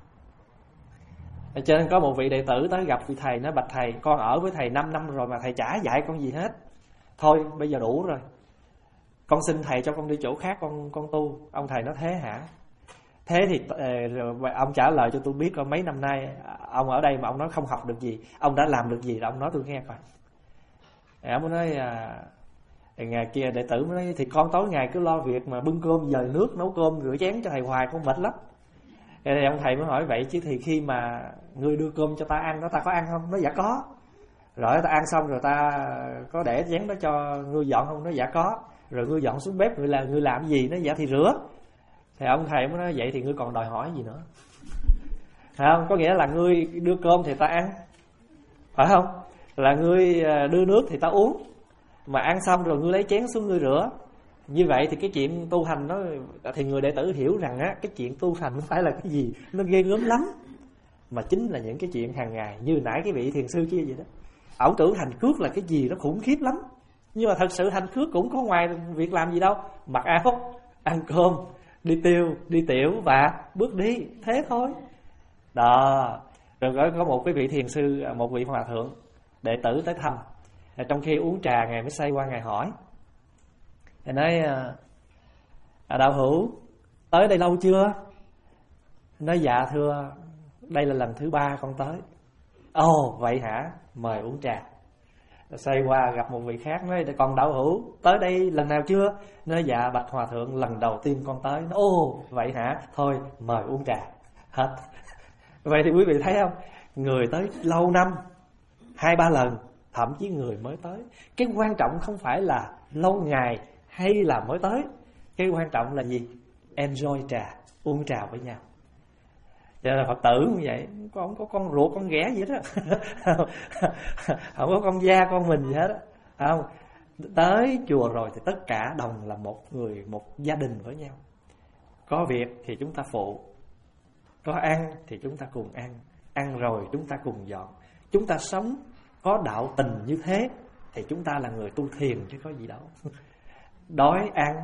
Cho nên có một vị đệ tử tới gặp vị thầy, nói bạch thầy, con ở với thầy năm năm rồi mà thầy chả dạy con gì hết. Thôi bây giờ đủ rồi, con xin thầy cho con đi chỗ khác con con tu. Ông thầy nói thế hả? Thế thì ông trả lời cho tôi biết coi mấy năm nay ông ở đây mà ông nói không học được gì, ông đã làm được gì, ông nói tôi nghe coi. Ông mới nói à, ngày kia đệ tử mới nói thì con tối ngày cứ lo việc mà bưng cơm, dời nước, nấu cơm, rửa chén cho thầy hoài, con mệt lắm. Thì ông thầy mới hỏi vậy chứ thì khi mà ngươi đưa cơm cho ta ăn đó, ta có ăn không? Nói dạ có. Rồi ta ăn xong rồi ta có để chén đó cho ngươi dọn không? Nói dạ có. Rồi ngươi dọn xuống bếp ngươi là ngươi làm gì? Nói dạ thì rửa. Thì ông thầy mới nói vậy thì ngươi còn đòi hỏi gì nữa? Phải không? Có nghĩa là ngươi đưa cơm thì ta ăn, phải không? Là ngươi đưa nước thì ta uống. Mà ăn xong rồi ngươi lấy chén xuống ngươi rửa. Như vậy thì cái chuyện tu hành nó, thì người đệ tử hiểu rằng á, cái chuyện tu hành không phải là cái gì nó ghê gớm lắm, mà chính là những cái chuyện hàng ngày. Như nãy cái vị thiền sư kia vậy đó, ổng tưởng hành khước là cái gì nó khủng khiếp lắm, nhưng mà thật sự hành khước cũng có ngoài việc làm gì đâu, mặc áo, ăn cơm, đi tiêu, đi tiểu và bước đi, thế thôi đó. Rồi có, có một cái vị thiền sư, một vị hòa thượng đệ tử tới thăm, trong khi uống trà ngài mới xoay qua ngài hỏi. Thầy nói à, đạo hữu tới đây lâu chưa? Nói dạ thưa, đây là lần thứ ba con tới. Ồ oh, vậy hả? Mời uống trà. Xoay qua gặp một vị khác nói còn đạo hữu tới đây lần nào chưa? Nói dạ bạch hòa thượng lần đầu tiên con tới. Ồ oh, vậy hả? Thôi mời uống trà. Hết. Vậy thì quý vị thấy không? Người tới lâu năm, hai ba lần, thậm chí người mới tới, cái quan trọng không phải là lâu ngày hay là mới tới, cái quan trọng là gì? Enjoy trà, uống trà với nhau. Cho nên là Phật tử như vậy, không có con ruột con ghẻ gì đó, không có con da con mình gì hết đó. Không, tới chùa rồi thì tất cả đồng là một người, một gia đình với nhau. Có việc thì chúng ta phụ, có ăn thì chúng ta cùng ăn, ăn rồi chúng ta cùng dọn. Chúng ta sống có đạo tình như thế thì chúng ta là người tu thiền chứ có gì đâu. Đói ăn,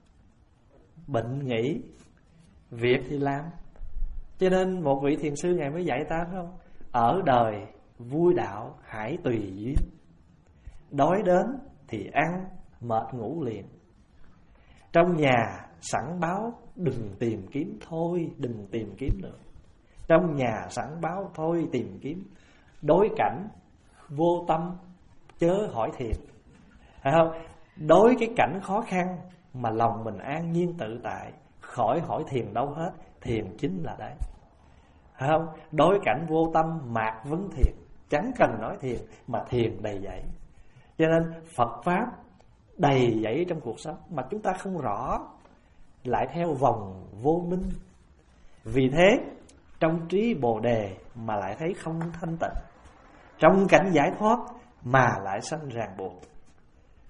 bệnh nghỉ, việc thì làm. Cho nên một vị thiền sư ngài mới dạy ta phải không? Ở đời vui đạo hãy tùy duyên, đói đến thì ăn, mệt ngủ liền. Trong nhà sẵn báo đừng tìm kiếm, thôi đừng tìm kiếm nữa. Trong nhà sẵn báo thôi tìm kiếm. Đối cảnh vô tâm chớ hỏi thiền. Phải không? Đối cái cảnh khó khăn mà lòng mình an nhiên tự tại, khỏi hỏi thiền đâu hết, thiền chính là đấy. Phải không? Đối cảnh vô tâm mạc vấn thiền, chẳng cần nói thiền mà thiền đầy dẫy. Cho nên Phật Pháp đầy dẫy trong cuộc sống mà chúng ta không rõ, lại theo vòng vô minh. Vì thế trong trí Bồ Đề mà lại thấy không thanh tịnh, trong cảnh giải thoát mà lại sanh ràng buộc.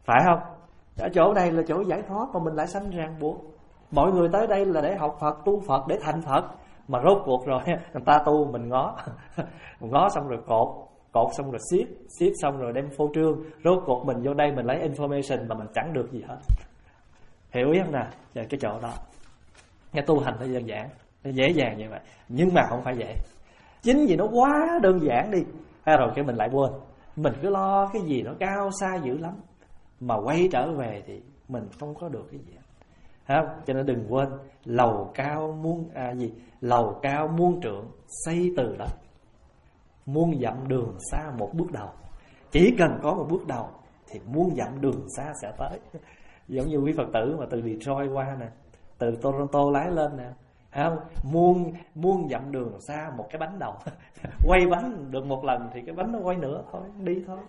phải không? Ở chỗ đây là chỗ giải thoát mà mình lại sanh ràng buộc. Mọi người tới đây là để học Phật, tu Phật, để thành Phật. Mà rốt cuộc rồi người ta tu mình ngó ngó xong rồi cột, cột xong rồi siết, siết xong rồi đem phô trương. Rốt cuộc mình vô đây mình lấy information mà mình chẳng được gì hết. Hiểu ý không nè? Về cái chỗ đó nghe tu hành nó đơn giản, nó dễ dàng như vậy. Nhưng mà không phải vậy. Chính vì nó quá đơn giản đi, hay rồi cái mình lại quên. Mình cứ lo cái gì nó cao xa dữ lắm, mà quay trở về thì mình không có được cái gì hết. Không? Cho nên đừng quên lầu cao muôn à, gì lầu cao muôn trượng xây từ đất, muôn dặm đường xa một bước đầu. Chỉ cần có một bước đầu thì muôn dặm đường xa sẽ tới. Giống như quý Phật tử mà từ Detroit qua nè, từ Toronto lái lên nè, không? Muôn muôn dặm đường xa một cái bánh đầu. Quay bánh được một lần thì cái bánh nó quay nữa thôi, đi thôi.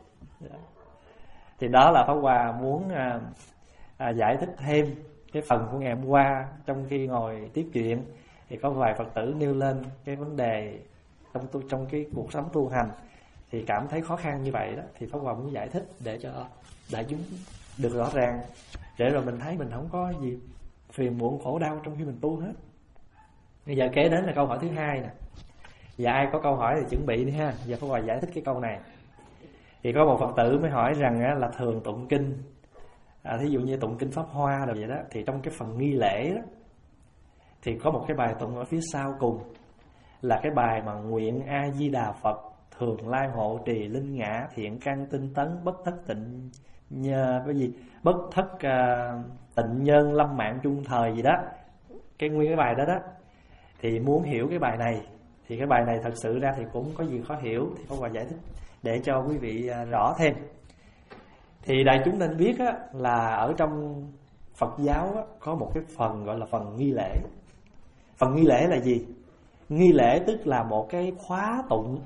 Thì đó là Pháp Hòa muốn à, à, giải thích thêm cái phần của ngày hôm qua. Trong khi ngồi tiếp chuyện thì có vài Phật tử nêu lên cái vấn đề trong tu, trong cái cuộc sống tu hành thì cảm thấy khó khăn như vậy đó, thì Pháp Hòa muốn giải thích để cho đại chúng được rõ ràng, để rồi mình thấy mình không có gì phiền muộn khổ đau trong khi mình tu hết. Bây giờ kế đến là câu hỏi thứ hai nè. Và ai có câu hỏi thì chuẩn bị đi ha. Giờ Pháp Hòa giải thích cái câu này. Thì có một Phật tử mới hỏi rằng á, là thường tụng kinh, à, thí dụ như tụng kinh Pháp Hoa rồi vậy đó, thì trong cái phần nghi lễ đó, thì có một cái bài tụng ở phía sau cùng là cái bài mà nguyện A Di Đà Phật thường lai hộ trì linh ngã thiện căn tinh tấn bất thất tịnh nhờ cái gì bất thất uh, tịnh nhân lâm mạng chung thời gì đó, cái nguyên cái bài đó đó. Thì muốn hiểu cái bài này thì cái bài này thật sự ra thì cũng có gì khó hiểu, thì Pháp Hòa giải thích để cho quý vị uh, rõ thêm. Thì đại chúng nên biết á, là ở trong Phật giáo á, có một cái phần gọi là phần nghi lễ. Phần nghi lễ là gì? Nghi lễ tức là một cái khóa tụng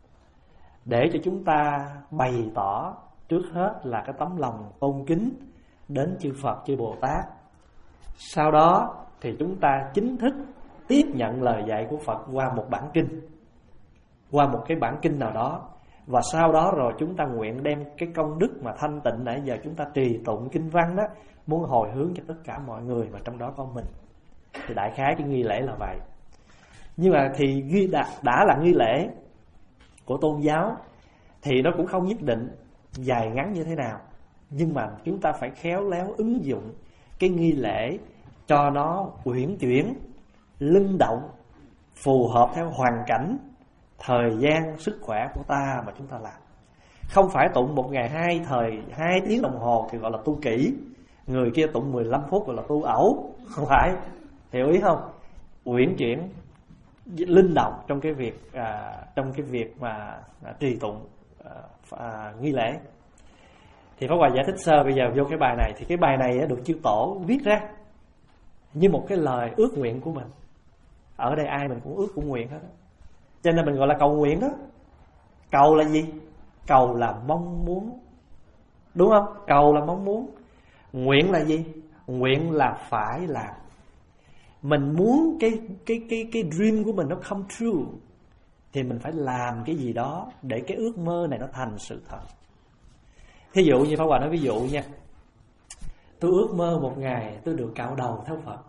để cho chúng ta bày tỏ trước hết là cái tấm lòng tôn kính đến chư Phật, chư Bồ Tát. Sau đó thì chúng ta chính thức tiếp nhận lời dạy của Phật qua một bản kinh, qua một cái bản kinh nào đó. Và sau đó rồi chúng ta nguyện đem cái công đức mà thanh tịnh nãy giờ chúng ta trì tụng kinh văn đó, muốn hồi hướng cho tất cả mọi người mà trong đó có mình. Thì đại khái cái nghi lễ là vậy. Nhưng mà thì ghi đã, đã là nghi lễ của tôn giáo thì nó cũng không nhất định dài ngắn như thế nào. Nhưng mà chúng ta phải khéo léo ứng dụng cái nghi lễ cho nó uyển chuyển, linh động, phù hợp theo hoàn cảnh, thời gian, sức khỏe của ta mà chúng ta làm. Không phải tụng một ngày hai thời hai tiếng đồng hồ thì gọi là tu kỹ, người kia tụng mười lăm phút gọi là tu ẩu. Không phải, hiểu ý không? Uyển chuyển, linh động trong cái việc à, trong cái việc mà à, trì tụng à, à, nghi lễ. Thì Pháp Hòa giải thích sơ bây giờ vô cái bài này. Thì cái bài này được chư tổ viết ra như một cái lời ước nguyện của mình. Ở đây ai mình cũng ước cũng nguyện hết đó. Cho nên mình gọi là cầu nguyện đó. Cầu là gì? Cầu là mong muốn, đúng không? Cầu là mong muốn. Nguyện là gì? Nguyện là phải làm. Mình muốn cái cái cái cái dream của mình nó come true thì mình phải làm cái gì đó để cái ước mơ này nó thành sự thật. Thí dụ như Pháp Hòa nói ví dụ nha. Tôi ước mơ một ngày tôi được cạo đầu theo Phật.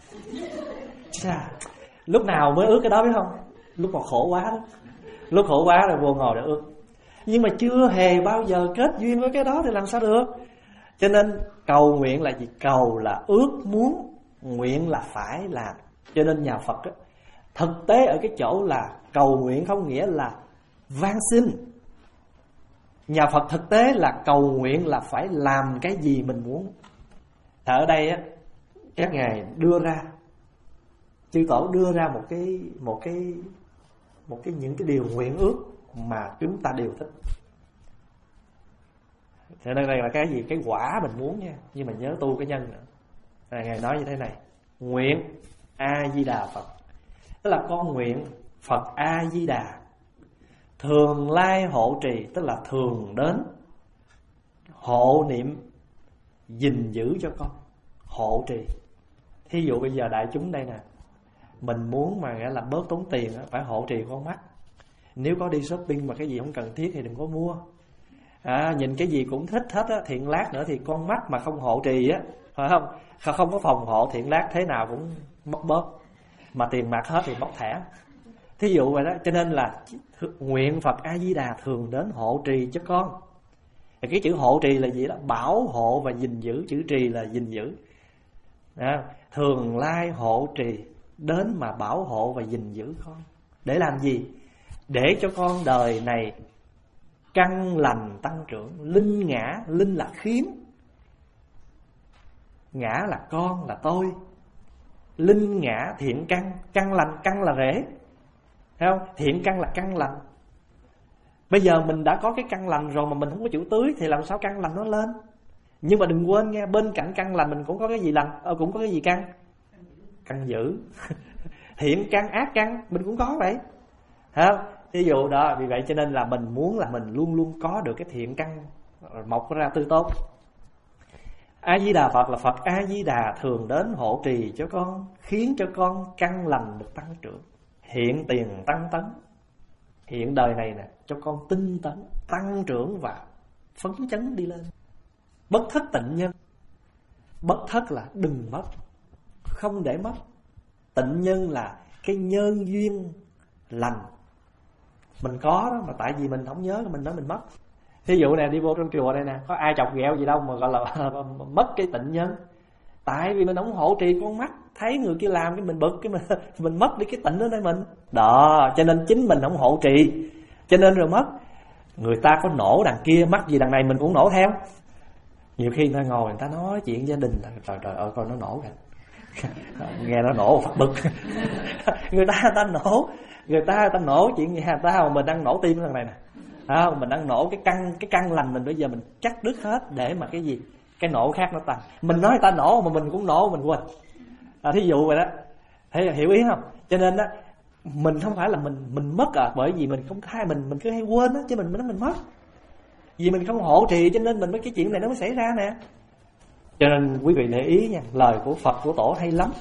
Chà, lúc nào mới ước cái đó biết không? Lúc mà khổ quá đó. Lúc khổ quá rồi vô ngồi để ước. Nhưng mà chưa hề bao giờ kết duyên với cái đó thì làm sao được? Cho nên cầu nguyện là gì? Cầu là ước muốn, nguyện là phải làm. Cho nên nhà Phật á, thực tế ở cái chỗ là cầu nguyện không nghĩa là van xin. Nhà Phật thực tế là cầu nguyện là phải làm cái gì mình muốn. Thì ở đây á, các ngài đưa ra, chư tổ đưa ra một cái một cái một cái những cái điều nguyện ước mà chúng ta đều thích. Cho nên đây là cái gì? Cái quả mình muốn nha. Nhưng mà nhớ tu cái nhân nữa. À, ngài nói như thế này: nguyện A Di Đà Phật, tức là con nguyện Phật A Di Đà thường lai hộ trì, tức là thường đến hộ niệm gìn giữ cho con, hộ trì. Thí dụ bây giờ đại chúng đây nè, mình muốn mà nghĩa là bớt tốn tiền phải hộ trì con mắt. Nếu có đi shopping mà cái gì không cần thiết thì đừng có mua. à, nhìn cái gì cũng thích hết á, thiện lác nữa thì con mắt mà không hộ trì á, phải không? Không có phòng hộ thiện lác thế nào cũng mất bớt, mà tiền mặt hết thì bóc thẻ. Thí dụ vậy đó, cho nên là nguyện Phật A Di Đà thường đến hộ trì cho con. Cái chữ hộ trì là gì đó? Bảo hộ và gìn giữ. Chữ trì là gìn giữ. À, thường lai hộ trì đến mà bảo hộ và gìn giữ con. Để làm gì? Để cho con đời này căn lành tăng trưởng. Linh ngã, linh là khiến, ngã là con, là tôi. Linh ngã thiện căn, căn lành, căn là rễ, thấy không? Thiện căn là căn lành. Bây giờ mình đã có cái căn lành rồi mà mình không có chịu tưới thì làm sao căn lành nó lên? Nhưng mà đừng quên nghe, bên cạnh căn lành mình cũng có cái gì lành, ờ, cũng có cái gì căn? Căn dữ. Thiện căn, ác căn mình cũng có vậy, thấy không? Ví dụ đó, vì vậy cho nên là mình muốn là mình luôn luôn có được cái thiện căn mọc ra tươi tốt. A Di Đà Phật là Phật A Di Đà thường đến hộ trì cho con, khiến cho con căn lành được tăng trưởng, hiện tiền tăng tấn. Hiện đời này nè, cho con tinh tấn, tăng trưởng và phấn chấn đi lên. Bất thất tịnh nhân. Bất thất là đừng mất, không để mất. Tịnh nhân là cái nhân duyên lành mình có đó, mà tại vì mình không nhớ mình nói mình mất. Thí dụ nè, đi vô trong chùa đây nè, có ai chọc ghẹo gì đâu mà gọi là mất cái tịnh nhân. Tại vì mình không hộ trì con mắt, thấy người kia làm cái mình bực, cái mình, mình mất đi cái tịnh ở đây mình. Đó, cho nên chính mình không hộ trì, cho nên rồi mất. Người ta có nổ đằng kia, mắc gì đằng này mình cũng nổ theo. Nhiều khi người ta ngồi người ta nói chuyện gia đình, trời trời ơi coi nó nổ kìa. Nghe nó nổ phát bực. Người ta người ta nổ, người ta người ta nổ chuyện nhà người ta mà mình đang nổ tim thằng này nè. À, mình đang nổ cái căn cái căn lành mình bây giờ mình cắt đứt hết để mà cái gì cái nổ khác nó tăng. Mình nói người ta nổ mà mình cũng nổ mình quên. À, thí dụ vậy đó, thấy hiểu ý không? Cho nên đó, mình không phải là mình mình mất à, bởi vì mình không thay mình mình cứ hay quên á, chứ mình nói mình mất. Vì mình không hộ trì cho nên mình mới cái chuyện này nó mới xảy ra nè. Cho nên quý vị để ý nha, lời của Phật của Tổ hay lắm.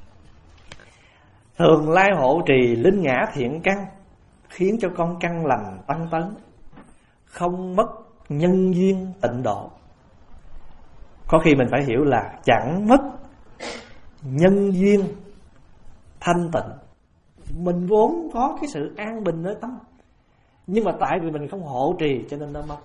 Thường lai hộ trì linh ngã thiện căn, khiến cho con căn lành tăng tấn, không mất nhân duyên tịnh độ. Có khi mình phải hiểu là chẳng mất nhân duyên thanh tịnh. Mình vốn có cái sự an bình nơi tâm, nhưng mà tại vì mình không hộ trì cho nên nó mất.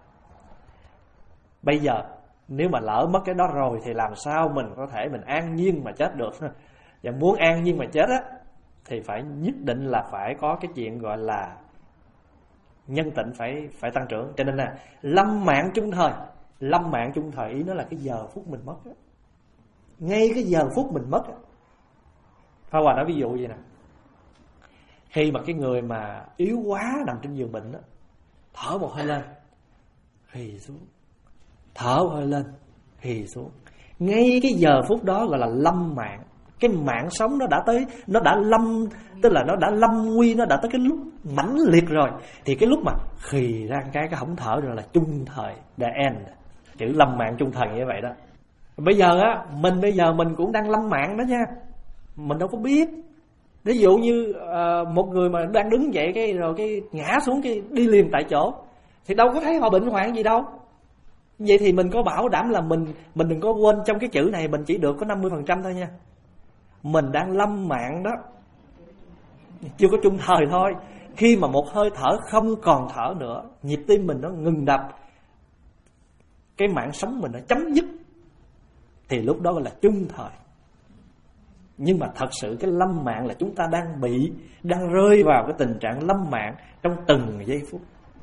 Bây giờ nếu mà lỡ mất cái đó rồi thì làm sao mình có thể mình an nhiên mà chết được? Và muốn an nhiên mà chết á thì phải nhất định là phải có cái chuyện gọi là nhân tịnh phải phải tăng trưởng. Cho nên là lâm mạng chung thời. Lâm mạng chung thời ý nó là cái giờ phút mình mất á. Ngay cái giờ phút mình mất á. Pháp Hòa nói ví dụ vậy nè. Khi mà cái người mà yếu quá nằm trên giường bệnh á, thở một hơi lên hì xuống, thở một hơi lên hì xuống, ngay cái giờ phút đó gọi là lâm mạng. Cái mạng sống nó đã tới, nó đã lâm, tức là nó đã lâm nguy, nó đã tới cái lúc mãnh liệt rồi. Thì cái lúc mà khì ra cái cái hổng thở rồi là chung thời, the end. Chữ lâm mạng chung thời như vậy đó. Bây giờ á, mình bây giờ mình cũng đang lâm mạng đó nha. Mình đâu có biết. Ví dụ như uh, một người mà đang đứng dậy cái rồi cái ngã xuống cái đi liền tại chỗ thì đâu có thấy họ bệnh hoạn gì đâu. Vậy thì mình có bảo đảm là mình mình đừng có quên trong cái chữ này mình chỉ được có năm mươi phần trăm thôi nha. Mình đang lâm mạng đó, chưa có chung thời thôi. Khi mà một hơi thở không còn thở nữa, nhịp tim mình nó ngừng đập, cái mạng sống mình nó chấm dứt, thì lúc đó gọi là chung thời. Nhưng mà thật sự cái lâm mạng là chúng ta đang bị, đang rơi vào cái tình trạng lâm mạng trong từng giây phút.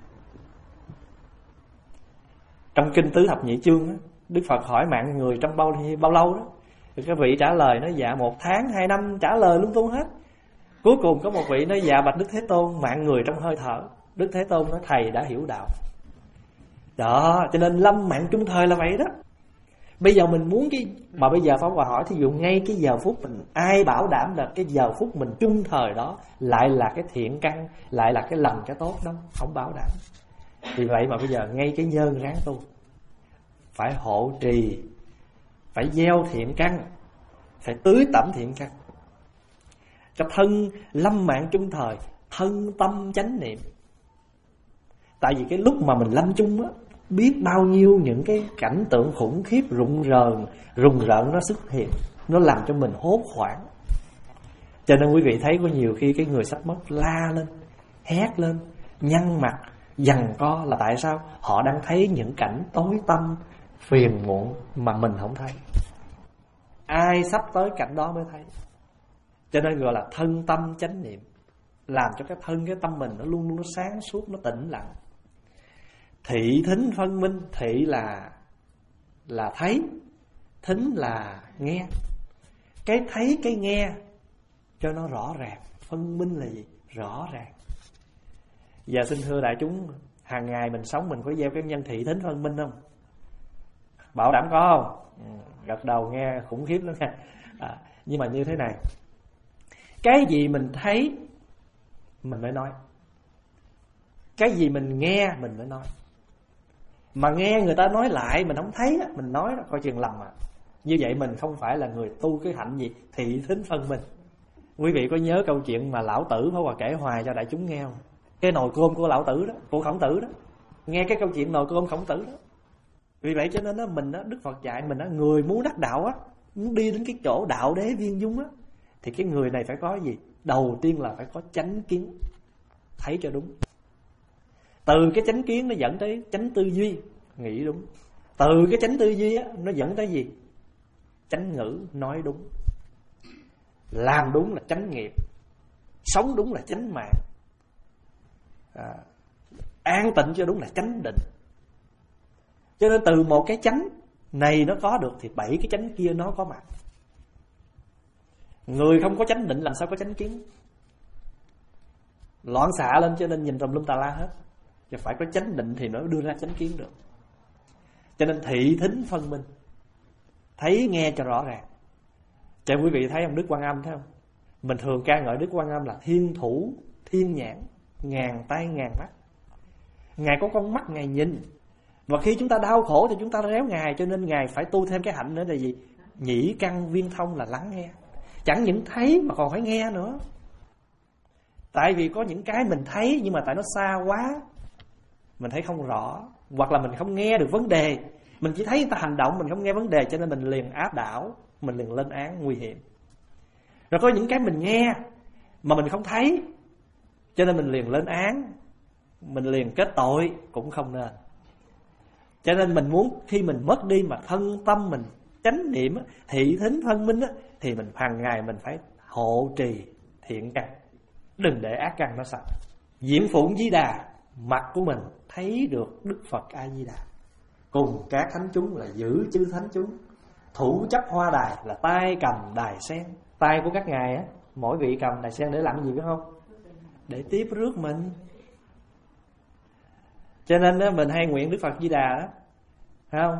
Trong Kinh Tứ Thập Nhị Chương đó, Đức Phật hỏi mạng người trong bao, bao lâu đó, thì cái vị trả lời nó dạ một tháng, hai năm, trả lời lung tung hết. Cuối cùng có một vị nói dạ bạch Đức Thế Tôn, mạng người trong hơi thở. Đức Thế Tôn nói thầy đã hiểu đạo. Đó, cho nên lâm mạng chung thời là vậy đó. Bây giờ mình muốn cái, mà bây giờ Pháp Hòa hỏi thí dụ ngay cái giờ phút mình, ai bảo đảm là cái giờ phút mình chung thời đó lại là cái thiện căn, lại là cái lành cái tốt đâu, không bảo đảm. Vì vậy mà bây giờ ngay cái nhân ráng tu, phải hộ trì, phải gieo thiện căn, phải tưới tẩm thiện căn, cho thân lâm mạng chung thời, thân tâm chánh niệm. Tại vì cái lúc mà mình lâm chung á, biết bao nhiêu những cái cảnh tượng khủng khiếp rụng rợn, rùng rợn nó xuất hiện, nó làm cho mình hốt hoảng. Cho nên quý vị thấy có nhiều khi cái người sắp mất la lên, hét lên, nhăn mặt, giằng co là tại sao? Họ đang thấy những cảnh tối tăm, phiền muộn mà mình không thấy. Ai sắp tới cảnh đó mới thấy. Cho nên gọi là thân tâm chánh niệm, làm cho cái thân cái tâm mình nó luôn luôn nó sáng suốt, nó tĩnh lặng. Thị thính phân minh. Thị là là thấy, thính là nghe. Cái thấy cái nghe cho nó rõ ràng. Phân minh là gì? Rõ ràng. Giờ xin thưa đại chúng, hàng ngày mình sống mình có gieo cái nhân thị thính phân minh không? Bảo đảm có không? Gật đầu nghe khủng khiếp lắm nha. À, nhưng mà như thế này, cái gì mình thấy mình mới nói, cái gì mình nghe mình mới nói. Mà nghe người ta nói lại mình không thấy, mình nói đó, coi chừng lầm à. Như vậy mình không phải là người tu cái hạnh gì? Thị thính phân minh. Quý vị có nhớ câu chuyện mà Lão Tử Pháp Hòa kể hoài cho đại chúng nghe không? Cái nồi cơm của Lão Tử đó, của Khổng Tử đó. Nghe cái câu chuyện nồi cơm Khổng Tử đó. Vì vậy cho nên đó, mình đó, Đức Phật dạy mình đó, người muốn đắc đạo á, muốn đi đến cái chỗ đạo đế viên dung á, thì cái người này phải có gì? Đầu tiên là phải có chánh kiến, thấy cho đúng. Từ cái chánh kiến nó dẫn tới chánh tư duy, nghĩ đúng. Từ cái chánh tư duy á, nó dẫn tới gì? Chánh ngữ, nói đúng. Làm đúng là chánh nghiệp, sống đúng là chánh mạng, à, an tịnh cho đúng là chánh định. Cho nên từ một cái chánh này nó có được thì bảy cái chánh kia nó có mặt. Người không có chánh định làm sao có chánh kiến? Loạn xạ lên, cho nên nhìn tùm lum tà la hết. Chứ phải có chánh định thì nó đưa ra chánh kiến được. Cho nên thị thính phân minh, thấy nghe cho rõ ràng. Cho quý vị thấy ông Đức Quan Âm thấy không? Mình thường ca ngợi Đức Quan Âm là thiên thủ, thiên nhãn, ngàn tay ngàn mắt. Ngài có con mắt Ngài nhìn. Và khi chúng ta đau khổ thì chúng ta réo Ngài. Cho nên Ngài phải tu thêm cái hạnh nữa là gì? Nhĩ căn viên thông là lắng nghe. Chẳng những thấy mà còn phải nghe nữa. Tại vì có những cái mình thấy nhưng mà tại nó xa quá, mình thấy không rõ, hoặc là mình không nghe được vấn đề. Mình chỉ thấy người ta hành động, mình không nghe vấn đề, cho nên mình liền áp đảo, mình liền lên án nguy hiểm. Rồi có những cái mình nghe mà mình không thấy, cho nên mình liền lên án, mình liền kết tội, cũng không nên. Cho nên mình muốn khi mình mất đi mà thân tâm mình chánh niệm, thị thính phân minh, thì mình hàng ngày mình phải hộ trì thiện căn, đừng để ác căn nó sạch. Diệm Phụng Di Đà, mặt của mình thấy được Đức Phật A Di Đà, cùng các thánh chúng là giữ chư thánh chúng. Thủ chấp hoa đài là tay cầm đài sen. Tay của các ngài á, mỗi vị cầm đài sen để làm gì biết không? Để tiếp rước mình. Cho nên á, mình hay nguyện Đức Phật Di Đà đó, thấy không?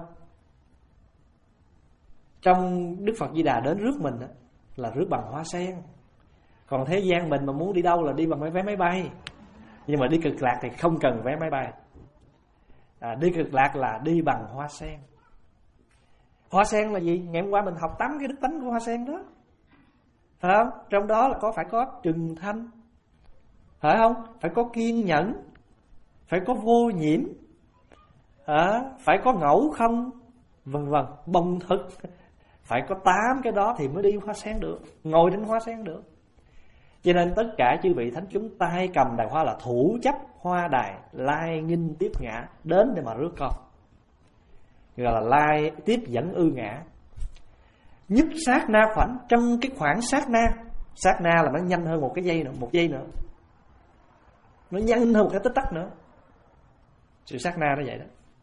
Trong Đức Phật Di Đà đến rước mình á, là rước bằng hoa sen. Còn thế gian mình mà muốn đi đâu là đi bằng vé máy bay. Nhưng mà đi Cực Lạc thì không cần vé máy bay. à, Đi Cực Lạc là đi bằng hoa sen. Hoa sen là gì? Ngày hôm qua mình học tám cái đức tánh của hoa sen đó, phải không? Trong đó là có phải có trừng thanh, phải không? Phải có kiên nhẫn, phải có vô nhiễm, à, phải có ngẫu không, vân vân, bông thực. Phải có tám cái đó thì mới đi hoa sen được, ngồi trên hoa sen được. Cho nên tất cả chư vị thánh chúng tay cầm đài hoa là thủ chấp hoa đài, lai nghinh tiếp ngã, đến để mà rước con, gọi là lai tiếp dẫn ư ngã. Nhất sát na khoảnh, trong cái khoảng sát na. Sát na là nó nhanh hơn một cái giây nữa, một giây nữa, nó nhanh hơn một cái tích tắc nữa. Sự sát na nó vậy đó.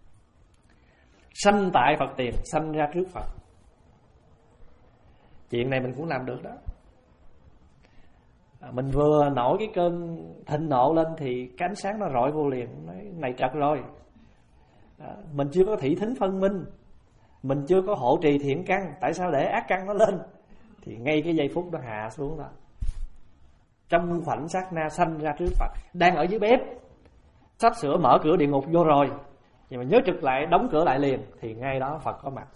Sanh tại Phật tiền, sanh ra trước Phật. Chuyện này mình cũng làm được đó. à, Mình vừa nổi cái cơn thịnh nộ lên thì cái ánh sáng nó rọi vô liền, nói này trật rồi. à, Mình chưa có thị thính phân minh, mình chưa có hộ trì thiện căn. Tại sao để ác căn nó lên? Thì ngay cái giây phút nó hạ xuống đó. Trong khoảnh sát na sanh ra trước Phật. Đang ở dưới bếp, sắp sửa mở cửa địa ngục vô rồi, nhưng mà nhớ trực lại, đóng cửa lại liền, thì ngay đó Phật có mặt.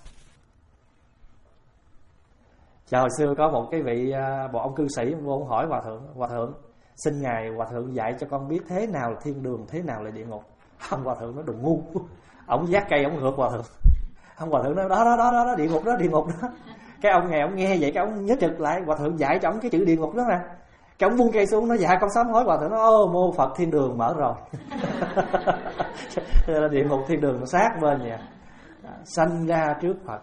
Chờ hồi xưa có một cái vị bộ ông cư sĩ vô ông hỏi hòa thượng: Hòa thượng, xin ngài hòa thượng dạy cho con biết thế nào là thiên đường, thế nào là địa ngục. Ông hòa thượng nói: đừng ngu, Ông dắt cây ông ngược hòa thượng. Ông hòa thượng nói đó đó đó đó, đó địa ngục đó, địa ngục đó. Cái ông nghe ông nghe vậy cái ông nhớ trực lại, hòa thượng dạy cho ông cái chữ địa ngục đó nè. Cái ông buông cây xuống, nó dạ con sám hối. Hòa thượng nói ô mô Phật thiên đường mở rồi. Là địa ngục thiên đường nó sát bên vậy. Sanh ra trước Phật,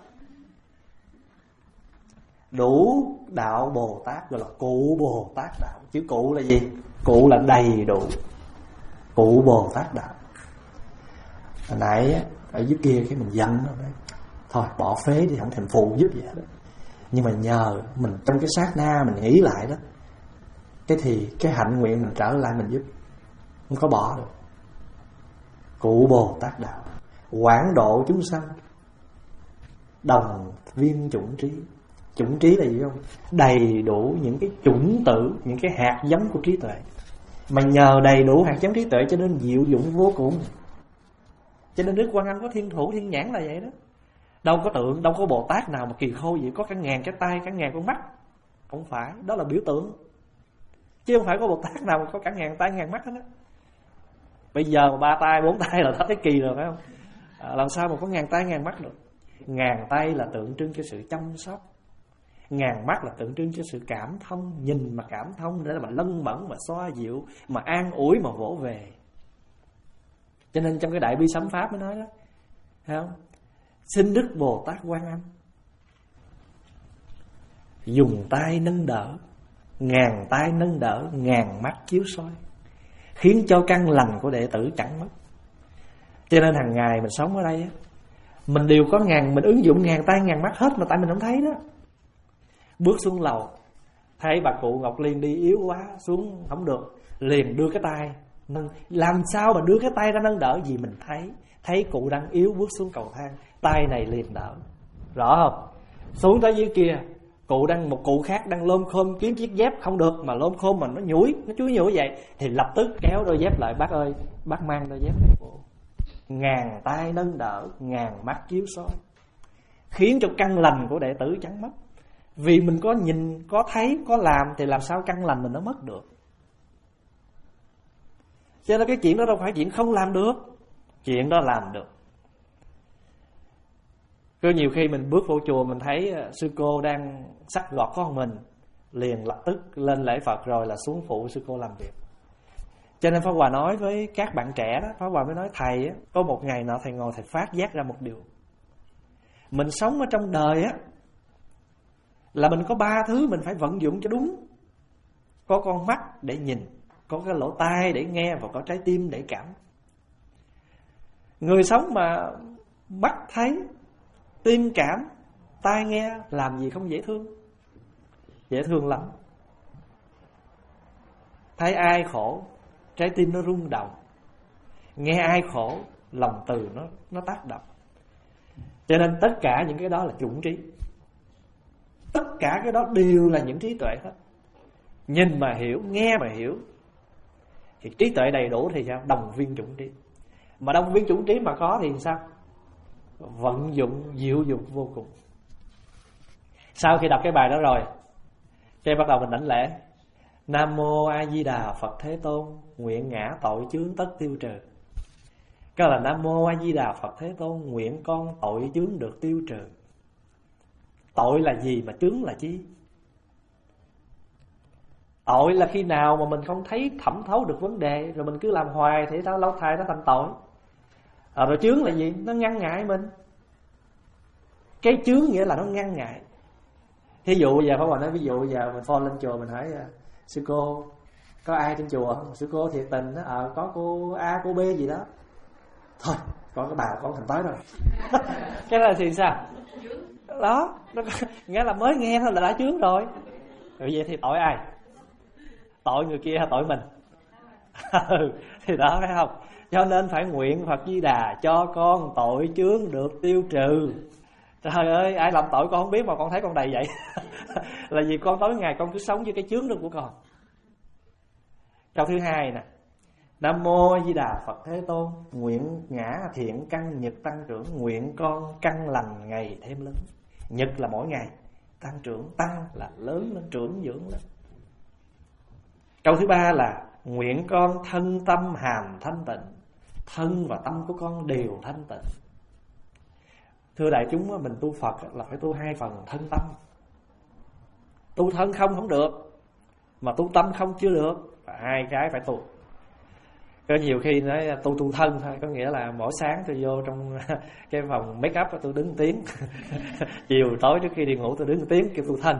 đủ đạo Bồ Tát, gọi là cụ Bồ Tát đạo. Chữ cụ là gì? Cụ là đầy đủ, cụ Bồ Tát đạo. Hồi nãy ở dưới kia cái mình giận nó đấy, thôi bỏ phế đi, không thèm phụ giúp vậy đó. Nhưng mà nhờ mình trong cái sát na mình nghĩ lại đó, cái thì cái hạnh nguyện mình trở lại mình giúp, không có bỏ được. Cụ Bồ Tát đạo, quảng độ chúng sanh, đồng viên chủng trí. Chủng trí là gì không? Đầy đủ những cái chủng tử, những cái hạt giống của trí tuệ. Mà nhờ đầy đủ hạt giống trí tuệ cho nên diệu dụng vô cùng. Cho nên Đức Quan Âm có thiên thủ thiên nhãn là vậy đó. Đâu có tượng, đâu có Bồ Tát nào mà kỳ khô vậy, có cả ngàn cái tay, cả ngàn con mắt. Không phải, đó là biểu tượng. Chứ không phải có Bồ Tát nào mà có cả ngàn tay, ngàn mắt hết á. Bây giờ mà ba tay, bốn tay là thất thế kỳ rồi phải không? À, làm sao mà có ngàn tay, ngàn mắt được? Ngàn tay là tượng trưng cho sự chăm sóc, ngàn mắt là tượng trưng cho sự cảm thông, nhìn mà cảm thông để mà lân mẫn, mà xoa dịu, mà an ủi, mà vỗ về. Cho nên trong cái Đại Bi Sấm Pháp mới nói đó, thấy không? Xin Đức Bồ Tát Quan Âm dùng tay nâng đỡ, ngàn tay nâng đỡ, ngàn mắt chiếu soi, khiến cho căn lành của đệ tử chẳng mất. Cho nên hàng ngày mình sống ở đây á, mình đều có ngàn, mình ứng dụng ngàn tay ngàn mắt hết mà tại mình không thấy đó. Bước xuống lầu thấy bà cụ Ngọc Liên đi yếu quá, xuống không được, liền đưa cái tay nâng. Làm sao mà đưa cái tay ra nâng đỡ? Vì mình thấy Thấy cụ đang yếu bước xuống cầu thang, tay này liền đỡ. Rõ không? Xuống tới dưới kia, cụ đang, một cụ khác đang lôm khôm kiếm chiếc dép không được, mà lôm khôm mà nó nhủi, nó chúi nhủi vậy, thì lập tức kéo đôi dép lại. Bác ơi, bác mang đôi dép này bộ. Ngàn tay nâng đỡ, ngàn mắt chiếu soi, khiến cho căn lành của đệ tử chẳng mất. Vì mình có nhìn, có thấy, có làm thì làm sao căn lành mình nó mất được. Cho nên cái chuyện đó đâu phải chuyện không làm được, chuyện đó làm được. Có nhiều khi mình bước vô chùa mình thấy sư cô đang xách gọt con mình, liền lập tức lên lễ Phật rồi là xuống phụ sư cô làm việc. Cho nên Pháp Hòa nói với các bạn trẻ đó, Pháp Hòa mới nói thầy á, có một ngày nọ thầy ngồi thầy phát giác ra một điều. Mình sống ở trong đời á, là mình có ba thứ mình phải vận dụng cho đúng. Có con mắt để nhìn, có cái lỗ tai để nghe, và có trái tim để cảm. Người sống mà mắt thấy, tim cảm, tai nghe, làm gì không dễ thương? Dễ thương lắm. Thấy ai khổ, trái tim nó rung động. Nghe ai khổ, lòng từ nó, nó tác động. Cho nên tất cả những cái đó là chủng trí. Tất cả cái đó đều là những trí tuệ hết. Nhìn mà hiểu, nghe mà hiểu, thì trí tuệ đầy đủ thì sao? Đồng viên chủng trí. Mà đồng viên chủng trí mà có thì sao? Vận dụng diệu dụng vô cùng. Sau khi đọc cái bài đó rồi, cái bắt đầu mình đảnh lễ. Nam mô A Di Đà Phật Thế Tôn, nguyện ngã tội chướng tất tiêu trừ. Cái là Nam mô A Di Đà Phật Thế Tôn, nguyện con tội chướng được tiêu trừ. Tội là gì mà chướng là chi? Tội là khi nào mà mình không thấy thẩm thấu được vấn đề, rồi mình cứ làm hoài thì sao lâu thai nó thành tội. À, rồi chướng là gì? Nó ngăn ngại mình. Cái chướng nghĩa là nó ngăn ngại. Thí dụ giờ Pháp Hòa nói, ví dụ giờ mình phone lên chùa mình hỏi sư cô có ai trên chùa không? Sư cô thiệt tình đó, ờ có cô A cô B gì đó. Thôi con cái bà con thành tới rồi. Cái đó là thì sao? Đó, nó nghĩa là mới nghe thôi là đã chướng rồi. Rồi vậy thì tội ai? Tội người kia hay tội mình? Thì đó phải không? Cho nên phải nguyện Phật Di Đà cho con tội chướng được tiêu trừ. Trời ơi, ai làm tội con không biết mà con thấy con đầy vậy. Là vì con tối ngày con cứ sống với cái chướng đó của con. Câu thứ hai nè, Nam mô A Di Đà Phật Thế Tôn, nguyện ngã thiện căn nhật tăng trưởng, nguyện con căn lành ngày thêm lớn. Nhật là mỗi ngày, tăng trưởng, tăng là lớn lên, trưởng dưỡng lên. Câu thứ ba là nguyện con thân tâm hàm thanh tịnh, thân và tâm của con đều thanh tịnh. Thưa đại chúng, mình tu Phật là phải tu hai phần thân tâm. Tu thân không không được, mà tu tâm không chưa được, hai cái phải tu. Có nhiều khi nói tu tu thân thôi, có nghĩa là mỗi sáng tôi vô trong cái phòng make up tôi đứng tiếng, chiều tối trước khi đi ngủ tôi đứng tiếng kêu tu thân.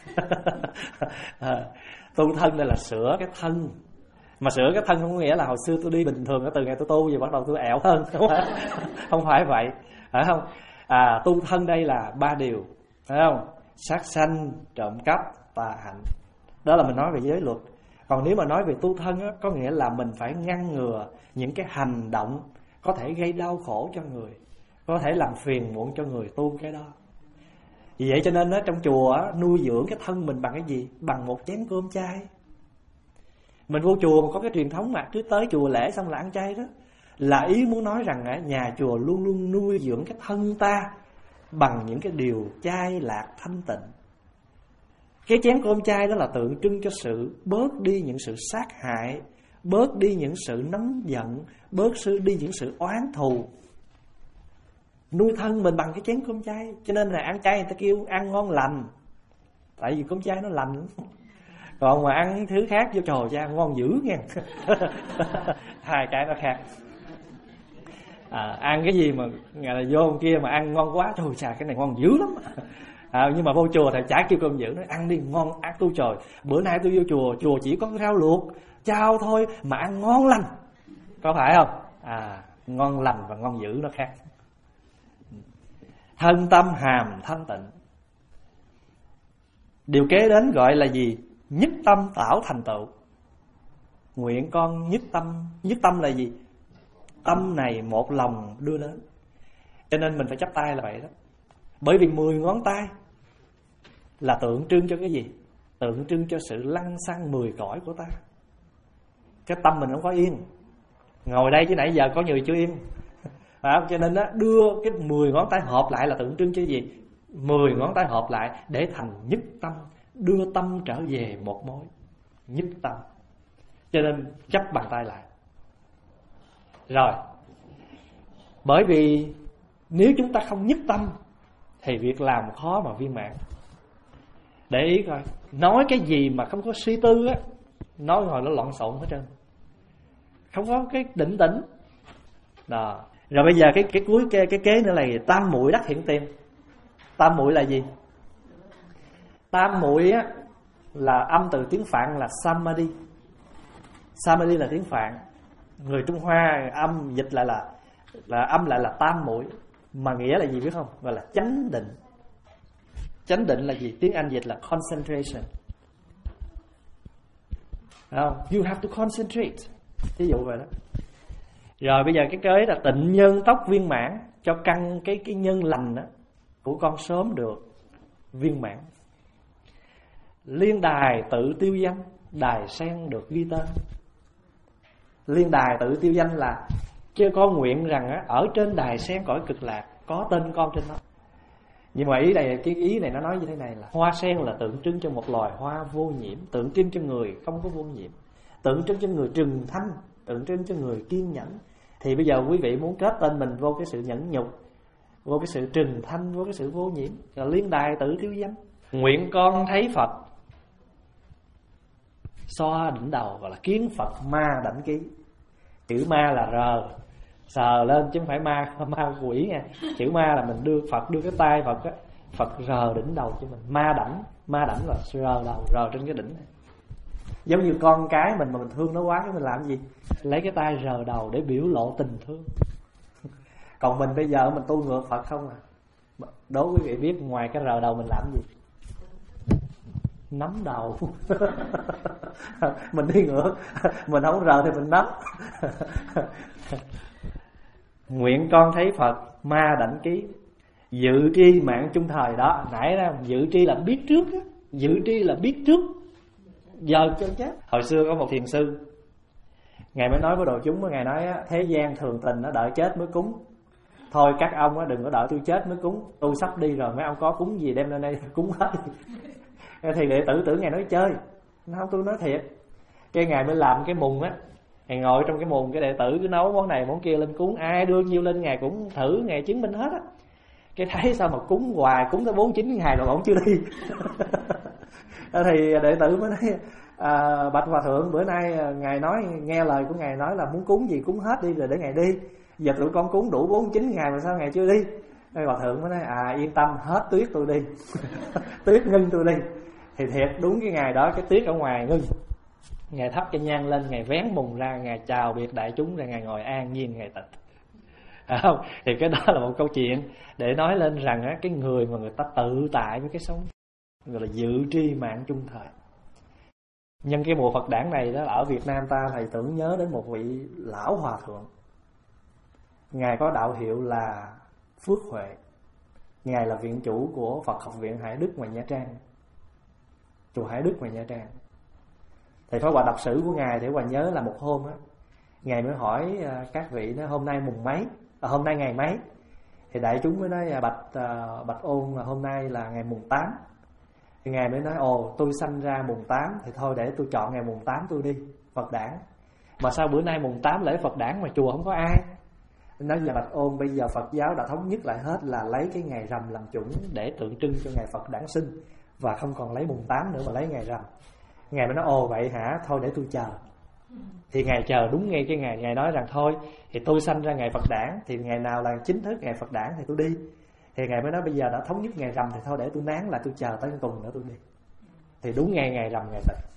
À, tu thân đây là sửa cái thân, mà sửa cái thân không có nghĩa là hồi xưa tôi đi bình thường, từ ngày tôi tu giờ bắt đầu tôi ẹo hơn, không phải, không phải vậy, phải không? À, tu thân đây là ba điều, phải không? Sát sanh, trộm cắp, tà hạnh. Đó là mình nói về giới luật. Còn nếu mà nói về tu thân á, có nghĩa là mình phải ngăn ngừa những cái hành động có thể gây đau khổ cho người, có thể làm phiền muộn cho người tu cái đó. Vì vậy cho nên á, trong chùa á, nuôi dưỡng cái thân mình bằng cái gì? Bằng một chén cơm chay. Mình vô chùa mà có cái truyền thống mà cứ tới chùa lễ xong là ăn chay đó, là ý muốn nói rằng á, nhà chùa luôn luôn nuôi dưỡng cái thân ta bằng những cái điều chay lạc thanh tịnh. Cái chén cơm chay đó là tượng trưng cho sự bớt đi những sự sát hại, bớt đi những sự nóng giận, bớt đi những sự oán thù. Nuôi thân mình bằng cái chén cơm chay. Cho nên là ăn chay người ta kêu ăn ngon lành, tại vì cơm chay nó lành. Còn mà ăn những thứ khác vô trời cha ngon dữ nha. Hai cái nó khác. À, ăn cái gì mà ngày là vô ông kia mà ăn ngon quá, trời chà cái này ngon dữ lắm. À, nhưng mà vô chùa thì chả kêu cơm dữ, nói ăn đi ngon, ăn tu trời. Bữa nay tôi vô chùa, chùa chỉ có rau luộc chao thôi mà ăn ngon lành, có phải không? À, ngon lành và ngon dữ nó khác. Thân tâm hàm thanh tịnh. Điều kế đến gọi là gì? Nhất tâm tạo thành tựu. Nguyện con nhất tâm. Nhất tâm là gì? Tâm này một lòng đưa đến. Cho nên mình phải chắp tay là vậy đó. Bởi vì mười ngón tay là tượng trưng cho cái gì? Tượng trưng cho sự lăn xăng mười cõi của ta. Cái tâm mình không có yên. Ngồi đây chứ nãy giờ có người chưa yên. À, cho nên đó, đưa cái mười ngón tay hợp lại là tượng trưng cho gì? Mười ngón tay hợp lại để thành nhất tâm, đưa tâm trở về một mối. Nhất tâm. Cho nên chắp bàn tay lại. Rồi. Bởi vì nếu chúng ta không nhất tâm thì việc làm khó mà viên mãn. Để ý coi, nói cái gì mà không có suy tư á, nói hồi nó loạn xộn hết trơn, không có cái định tĩnh. Đó. Rồi bây giờ cái cái cuối cái cái kế nữa là gì? Tam muội đắc hiện tiền. Tam muội là gì? Tam muội á là âm từ tiếng Phạn là samadhi. Samadhi là tiếng Phạn. Người Trung Hoa âm dịch lại là là âm lại là tam muội, mà nghĩa là gì biết không? Gọi là chánh định. Chánh định là gì? Tiếng Anh dịch là concentration. Không? You have to concentrate. Ví dụ vậy đó. Rồi bây giờ cái kế là tịnh nhân tốc viên mãn, cho căn cái cái nhân lành đó của con sớm được viên mãn. Liên đài tự tiêu danh, đài sen được ghi tên. Liên đài tự tiêu danh là chứ con nguyện rằng á, ở trên đài sen cõi cực lạc có tên con trên đó. Nhưng mà ý này, cái ý này nó nói như thế này là hoa sen là tượng trưng cho một loài hoa vô nhiễm, tượng trưng cho người không có vô nhiễm, tượng trưng cho người trừng thanh, tượng trưng cho người kiên nhẫn. Thì bây giờ quý vị muốn kết tên mình vô cái sự nhẫn nhục, vô cái sự trừng thanh, vô cái sự vô nhiễm, là liên đài tự tiêu danh. Nguyện con thấy Phật xoa đỉnh đầu, gọi là kiến Phật ma đảnh ký. Chữ ma là rờ, sờ lên chứ không phải ma ma quỷ nha. Chữ ma là mình đưa Phật, đưa cái tay Phật á, Phật rờ đỉnh đầu cho mình. Ma đảnh, ma đảnh là rờ đầu, rờ trên cái đỉnh này. Giống như con cái mình mà mình thương nó quá, cái mình làm gì? Lấy cái tay rờ đầu để biểu lộ tình thương. Còn mình bây giờ mình tu ngược Phật không à. Đố quý vị biết ngoài cái rờ đầu mình làm gì? Nắm đầu. Mình đi ngược, mình không rờ thì mình nắm. Nguyện con thấy Phật ma đảnh ký, dự tri mạng chung thời. Đó, nãy ra dự tri là biết trước đó. Dự tri là biết trước giờ cho chết. Hồi xưa có một thiền sư, Ngài mới nói với đồ chúng, Ngài nói thế gian thường tình nó đợi chết mới cúng. Thôi các ông đừng có đợi tôi chết mới cúng, tôi sắp đi rồi, mấy ông có cúng gì đem lên đây cúng hết. Thì đệ tử tưởng Ngài nói chơi, không, tôi nói thiệt. Cái Ngài mới làm cái mùng á, Ngài ngồi trong cái mùng, cái đệ tử cứ nấu món này món kia lên cúng, ai đưa nhiêu lên Ngài cũng thử, Ngài chứng minh hết á. Cái thấy sao mà cúng hoài, cúng tới bốn chín ngày rồi ổng chưa đi. Thì đệ tử mới nói à, bạch hòa thượng, bữa nay Ngài nói, nghe lời của Ngài nói là muốn cúng gì cúng hết đi rồi để Ngài đi. Giờ tụi con cúng đủ bốn chín ngày mà sao Ngài chưa đi? Cái hòa thượng mới nói à yên tâm, hết tuyết tôi đi. Tuyết ngưng tôi đi. Thì thiệt đúng cái ngày đó cái tuyết ở ngoài ngưng. Ngài thắp cái nhang lên, Ngài vén mùng ra, Ngài chào biệt đại chúng, rồi Ngài ngồi an nhiên Ngài tịch. À không? Thì cái đó là một câu chuyện để nói lên rằng á, cái người mà người ta tự tại với cái sống gọi là dự tri mạng chung thời. Nhân cái mùa Phật đản này đó, ở Việt Nam ta thầy tưởng nhớ đến một vị lão hòa thượng. Ngài có đạo hiệu là Phước Huệ. Ngài là viện chủ của Phật học viện Hải Đức ngoài Nha Trang, chùa Hải Đức ngoài Nha Trang. Thầy Pháp Hòa đọc sử của Ngài để Hòa nhớ là một hôm á, Ngài mới hỏi các vị đó hôm nay mùng mấy, à, hôm nay ngày mấy. Thì đại chúng mới nói bạch uh, bạch ôn là hôm nay là ngày mùng tám. Thì Ngài mới nói ồ tôi sanh ra mùng tám, thì thôi để tôi chọn ngày mùng tám tôi đi Phật đản. Mà sao bữa nay mùng tám lễ Phật đản mà chùa không có ai? Nói là bạch ôn bây giờ Phật giáo đã thống nhất lại hết là lấy cái ngày rằm làm chuẩn để tượng trưng cho ngày Phật đản sinh, và không còn lấy mùng tám nữa mà lấy ngày rằm. Ngài mới nói ồ vậy hả, thôi để tôi chờ. Thì Ngài chờ đúng ngay cái ngày Ngài nói rằng thôi thì tôi sanh ra ngày Phật đản, thì ngày nào là chính thức ngày Phật đản thì tôi đi. Thì Ngài mới nói bây giờ đã thống nhất ngày rằm thì thôi để tôi nán lại, tôi chờ tới tuần nữa tôi đi. Thì đúng ngày ngày rằm ngày tịch.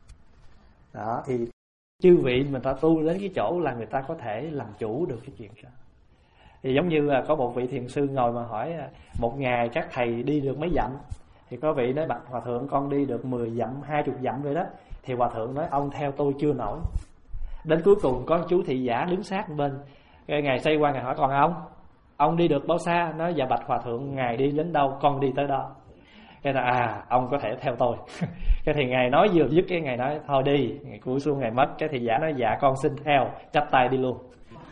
Đó thì chư vị mình ta tu đến cái chỗ là người ta có thể làm chủ được cái chuyện đó. Thì giống như là có một vị thiền sư ngồi mà hỏi một ngày các thầy đi được mấy dặm. Thì có vị nói bạch hòa thượng con đi được mười dặm, hai mươi dặm rồi đó. Thì hòa thượng nói ông theo tôi chưa nổi. Đến cuối cùng có chú thị giả đứng sát bên. Ngài xoay qua Ngài hỏi còn ông, ông đi được bao xa? Nói dạ bạch hòa thượng Ngài đi đến đâu con đi tới đó. Cái là à ông có thể theo tôi. Cái thì Ngài nói vừa dứt cái Ngài nói thôi đi. Ngài cúi xuống Ngài mất. Cái thì giả nói dạ con xin theo, chắp tay đi luôn.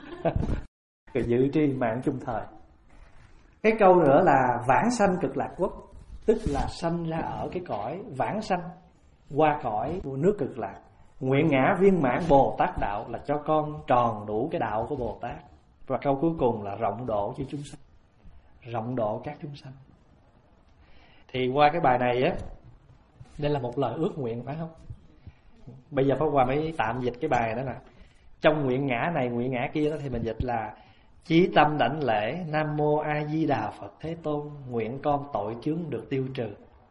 Rồi dự tri mạng chung thời. Cái câu nữa là vãng sanh cực lạc quốc, tức là sanh ra ở cái cõi vãng sanh, qua cõi của nước cực lạc. Nguyện ngã viên mãn Bồ Tát đạo, là cho con tròn đủ cái đạo của Bồ Tát. Và câu cuối cùng là rộng độ cho chúng sanh, rộng độ các chúng sanh. Thì qua cái bài này á, đây là một lời ước nguyện phải không? Bây giờ Pháp Hòa mới tạm dịch cái bài đó nè. Trong nguyện ngã này, nguyện ngã kia đó thì mình dịch là chí tâm đảnh lễ Nam Mô A Di Đà Phật Thế Tôn. Nguyện con tội chướng được tiêu trừ,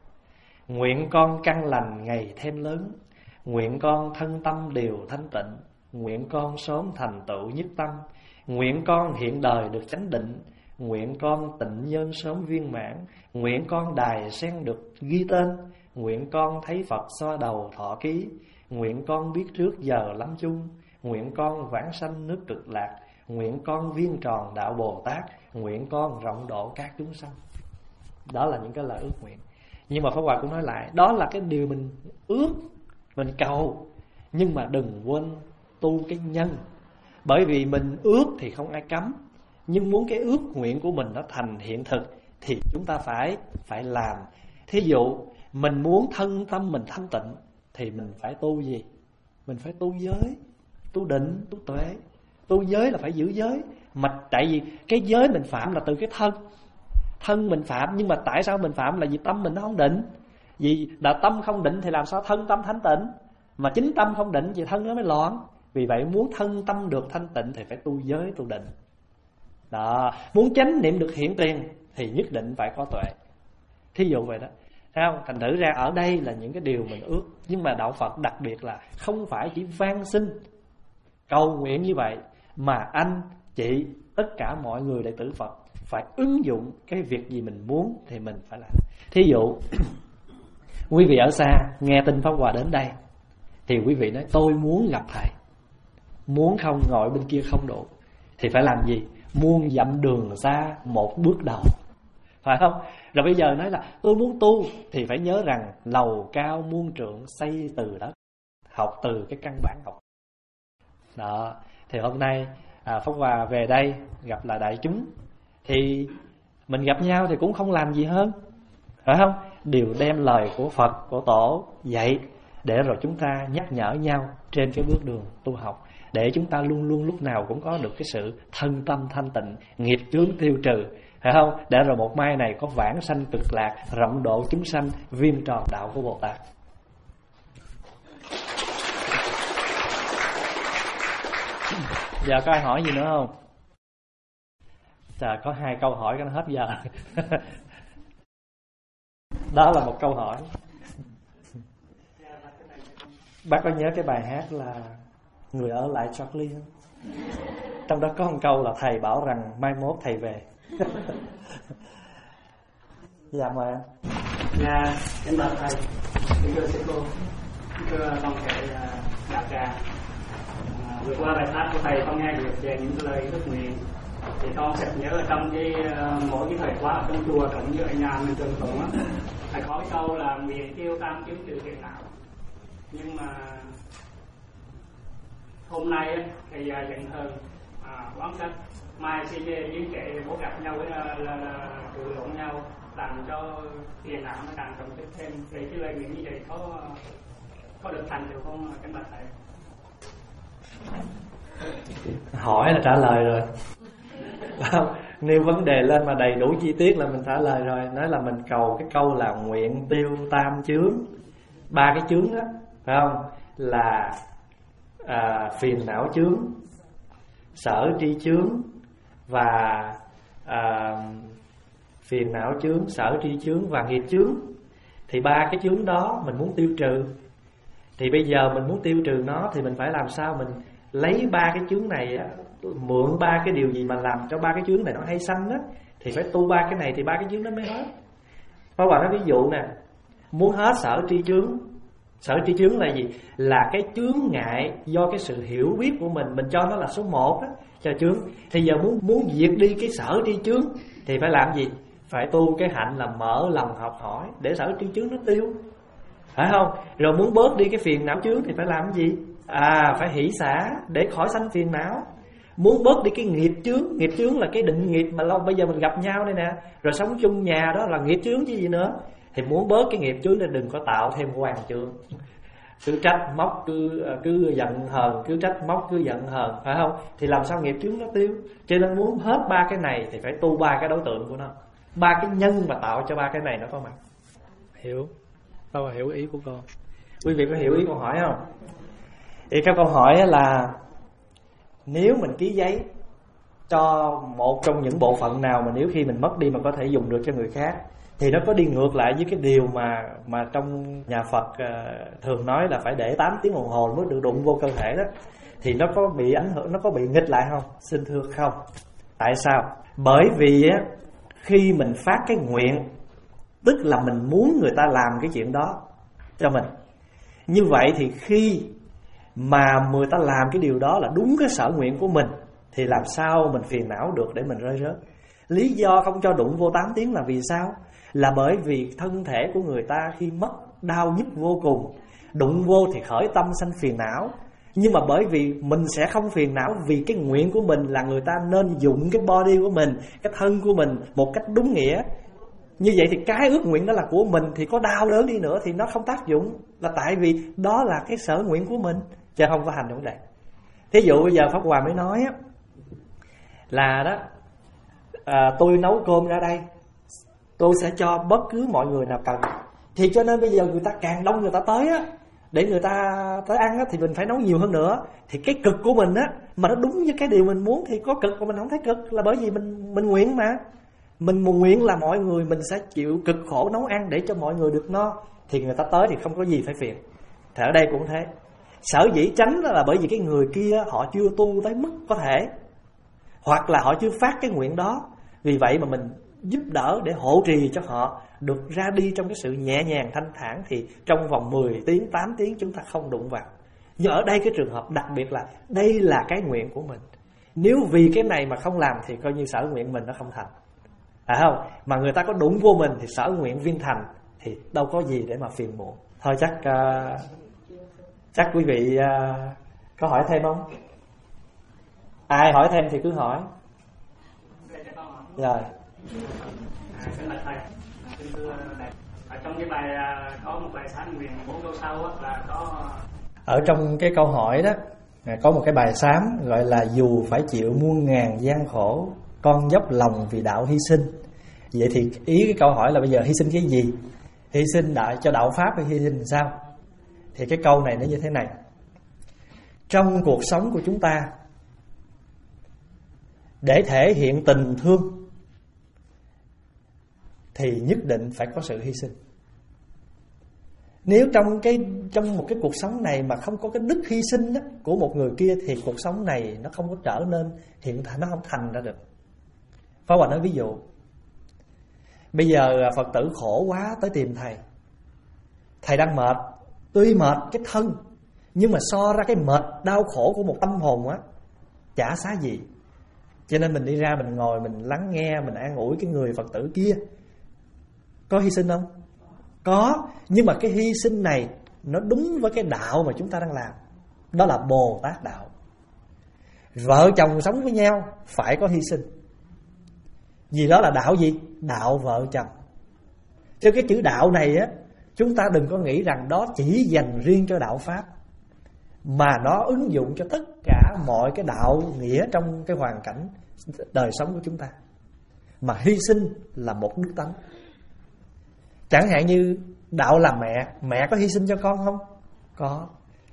nguyện con căn lành ngày thêm lớn, nguyện con thân tâm đều thanh tịnh, nguyện con sớm thành tựu nhất tâm, nguyện con hiện đời được chánh định, nguyện con tịnh nhân sớm viên mãn, nguyện con đài sen được ghi tên, nguyện con thấy Phật xoa đầu thọ ký, nguyện con biết trước giờ lâm chung, nguyện con vãng sanh nước cực lạc, nguyện con viên tròn đạo Bồ Tát, nguyện con rộng độ các chúng sanh. Đó là những cái lời ước nguyện. Nhưng mà Pháp Hòa cũng nói lại, đó là cái điều mình ước, mình cầu, nhưng mà đừng quên tu cái nhân. Bởi vì mình ước thì không ai cấm, nhưng muốn cái ước nguyện của mình nó thành hiện thực thì chúng ta phải phải làm. Thí dụ mình muốn thân tâm mình thanh tịnh thì mình phải tu gì? Mình phải tu giới, tu định, tu tuệ. Tu giới là phải giữ giới. Mà tại vì cái giới mình phạm là từ cái thân. Thân mình phạm, nhưng mà tại sao mình phạm là vì tâm mình nó không định. Vì đã tâm không định thì làm sao thân tâm thanh tịnh. Mà chính tâm không định thì thân nó mới loạn. Vì vậy muốn thân tâm được thanh tịnh thì phải tu giới, tu định. Đó, muốn chánh niệm được hiện tiền thì nhất định phải có tuệ. Thí dụ vậy đó. Thấy không? Thành thử ra ở đây là những cái điều mình ước. Nhưng mà đạo Phật đặc biệt là không phải chỉ van xin cầu nguyện như vậy, mà anh, chị, tất cả mọi người đệ tử Phật phải ứng dụng cái việc gì mình muốn thì mình phải làm. Thí dụ quý vị ở xa nghe tin Pháp Hòa đến đây thì quý vị nói tôi muốn gặp thầy, muốn không ngồi bên kia không đủ, thì phải làm gì? Muôn dặm đường xa một bước đầu, phải không? Rồi bây giờ nói là tôi muốn tu thì phải nhớ rằng lầu cao muôn trượng xây từ đất, học từ cái căn bản học. Đó, thì hôm nay à, Pháp Hòa về đây gặp lại đại chúng, thì mình gặp nhau thì cũng không làm gì hơn, phải không? Đều đem lời của Phật, của Tổ dạy để rồi chúng ta nhắc nhở nhau trên cái bước đường tu học, để chúng ta luôn luôn lúc nào cũng có được cái sự thân tâm thanh tịnh, nghiệp chướng tiêu trừ, phải không? Để rồi một mai này có vãng sanh cực lạc, rộng độ chúng sanh, viên tròn đạo của Bồ Tát. Giờ có ai hỏi gì nữa không? Trời, có hai câu hỏi cái nó hết giờ. Đó là một câu hỏi. Bác có nhớ cái bài hát là Người ở lại Charlie không? Trong đó có một câu là thầy bảo rằng mai mốt thầy về. Dạ mời em. Dạ, em chào thầy, kính thưa sư cô, kính thưa toàn thể đạo tràng. Vừa qua bài hát của thầy con nghe được về những lời ước nguyện, thì con sẽ nhớ ở trong cái mỗi cái thời khóa ở trong chùa cũng như ở nhà mình thường tụng á, thầy có cái câu là nguyện tiêu tam chứng trừ phiền não. Nhưng mà hôm nay á, thầy giận hờn, oán trách, mai si về biến kệ bố gặp nhau với là, là, là tự lộn nhau, làm cho phiền não nó càng trọng tích thêm. Thì cái lời nguyện như vậy có có được thành được không các bạn thầy? Hỏi là trả lời rồi. Nêu vấn đề lên mà đầy đủ chi tiết là mình trả lời rồi. Nói là mình cầu cái câu là nguyện tiêu tam chướng. Ba cái chướng đó, phải không? Là à, phiền não chướng, sở tri chướng và à, phiền não chướng, sở tri chướng và nghiệp chướng. Thì ba cái chướng đó mình muốn tiêu trừ. Thì bây giờ mình muốn tiêu trừ nó thì mình phải làm sao? Mình lấy ba cái chướng này, mượn ba cái điều gì mà làm cho ba cái chướng này nó hay sanh á, thì phải tu ba cái này thì ba cái chướng nó mới hết. Có bạn nói ví dụ nè, muốn hết sở tri chướng. Sở tri chướng là gì? Là cái chướng ngại do cái sự hiểu biết của mình, mình cho nó là số một á, cho chướng. Thì giờ muốn muốn diệt đi cái sở tri chướng thì phải làm gì? Phải tu cái hạnh là mở lòng học hỏi để sở tri chướng nó tiêu, phải không? Rồi muốn bớt đi cái phiền não chướng thì phải làm cái gì? À, phải hỷ xả để khỏi sanh phiền não. Muốn bớt đi cái nghiệp chướng, nghiệp chướng là cái định nghiệp mà lâu bây giờ mình gặp nhau đây nè, rồi sống chung nhà đó là nghiệp chướng chứ gì nữa. Thì muốn bớt cái nghiệp chướng nên đừng có tạo thêm hoàn chướng. Cứ trách móc, cứ cứ giận hờn, cứ trách móc, cứ giận hờn, phải không? Thì làm sao nghiệp chướng nó tiêu? Cho nên muốn hết ba cái này thì phải tu ba cái đối tượng của nó, ba cái nhân mà tạo cho ba cái này nó có mặt. Hiểu? Đâu là hiểu ý của con? Quý vị có hiểu ý con hỏi không? Thì các câu hỏi là nếu mình ký giấy cho một trong những bộ phận nào mà nếu khi mình mất đi mà có thể dùng được cho người khác, thì nó có đi ngược lại với cái điều mà mà trong nhà Phật uh, thường nói là phải để tám tiếng đồng hồ mới được đụng vô cơ thể đó, thì nó có bị ảnh hưởng, nó có bị nghịch lại không? Xin thưa không. Tại sao? Bởi vì á, khi mình phát cái nguyện, tức là mình muốn người ta làm cái chuyện đó cho mình. Như vậy thì khi mà người ta làm cái điều đó là đúng cái sở nguyện của mình, thì làm sao mình phiền não được để mình rơi rớt. Lý do không cho đụng vô tám tiếng là vì sao? Là bởi vì thân thể của người ta khi mất đau nhức vô cùng, đụng vô thì khởi tâm sanh phiền não. Nhưng mà bởi vì mình sẽ không phiền não, vì cái nguyện của mình là người ta nên dụng cái body của mình, cái thân của mình một cách đúng nghĩa. Như vậy thì cái ước nguyện đó là của mình, thì có đau đớn đi nữa thì nó không tác dụng, là tại vì đó là cái sở nguyện của mình, chứ không có hành vấn đề. Thí dụ bây giờ Pháp Hòa mới nói á, là đó à, tôi nấu cơm ra đây, tôi sẽ cho bất cứ mọi người nào cần. Thì cho nên bây giờ người ta càng đông người ta tới á, để người ta tới ăn á, thì mình phải nấu nhiều hơn nữa. Thì cái cực của mình á, mà nó đúng với cái điều mình muốn thì có cực mà mình không thấy cực, là bởi vì mình mình nguyện mà. Mình nguyện là mọi người mình sẽ chịu cực khổ nấu ăn để cho mọi người được no, thì người ta tới thì không có gì phải phiền. Thì ở đây cũng thế. Sở dĩ tránh đó là bởi vì cái người kia họ chưa tu tới mức có thể, hoặc là họ chưa phát cái nguyện đó. Vì vậy mà mình giúp đỡ để hộ trì cho họ được ra đi trong cái sự nhẹ nhàng thanh thản, thì trong vòng mười tiếng, tám tiếng chúng ta không đụng vào. Nhưng ở đây cái trường hợp đặc biệt là đây là cái nguyện của mình. Nếu vì cái này mà không làm thì coi như sở nguyện mình nó không thành, phải không? Mà người ta có đụng vô mình thì sở nguyện viên thành, thì đâu có gì để mà phiền muộn. Thôi chắc uh, chắc quý vị uh, có hỏi thêm không? Ai hỏi thêm thì cứ hỏi. Rồi. À, xin lỗi thầy, xin thưa đại ở trong cái bài có một bài sám nguyện bốn câu sau á, là có ở trong cái câu hỏi đó có một cái bài sám gọi là dù phải chịu muôn ngàn gian khổ, con dốc lòng vì đạo hy sinh. Vậy thì ý cái câu hỏi là bây giờ hy sinh cái gì? Hy sinh đạo cho đạo pháp hay hy sinh sao? Thì cái câu này nó như thế này: trong cuộc sống của chúng ta, để thể hiện tình thương thì nhất định phải có sự hy sinh. Nếu trong cái trong một cái cuộc sống này mà không có cái đức hy sinh đó, của một người kia thì cuộc sống này nó không có trở nên hiện thành, nó không thành ra được. Pháp Hòa nói ví dụ, bây giờ Phật tử khổ quá tới tìm thầy, thầy đang mệt, tuy mệt cái thân nhưng mà so ra cái mệt đau khổ của một tâm hồn á chả xá gì. Cho nên mình đi ra mình ngồi mình lắng nghe, mình an ủi cái người Phật tử kia. Có hy sinh không? Có. Nhưng mà cái hy sinh này nó đúng với cái đạo mà chúng ta đang làm. Đó là Bồ Tát đạo. Vợ chồng sống với nhau phải có hy sinh. Vì đó là đạo gì? Đạo vợ chồng. Cho cái chữ đạo này á, chúng ta đừng có nghĩ rằng đó chỉ dành riêng cho đạo Pháp, mà nó ứng dụng cho tất cả mọi cái đạo nghĩa trong cái hoàn cảnh đời sống của chúng ta. Mà hy sinh là một đức tánh. Chẳng hạn như đạo làm mẹ, mẹ có hy sinh cho con không? Có.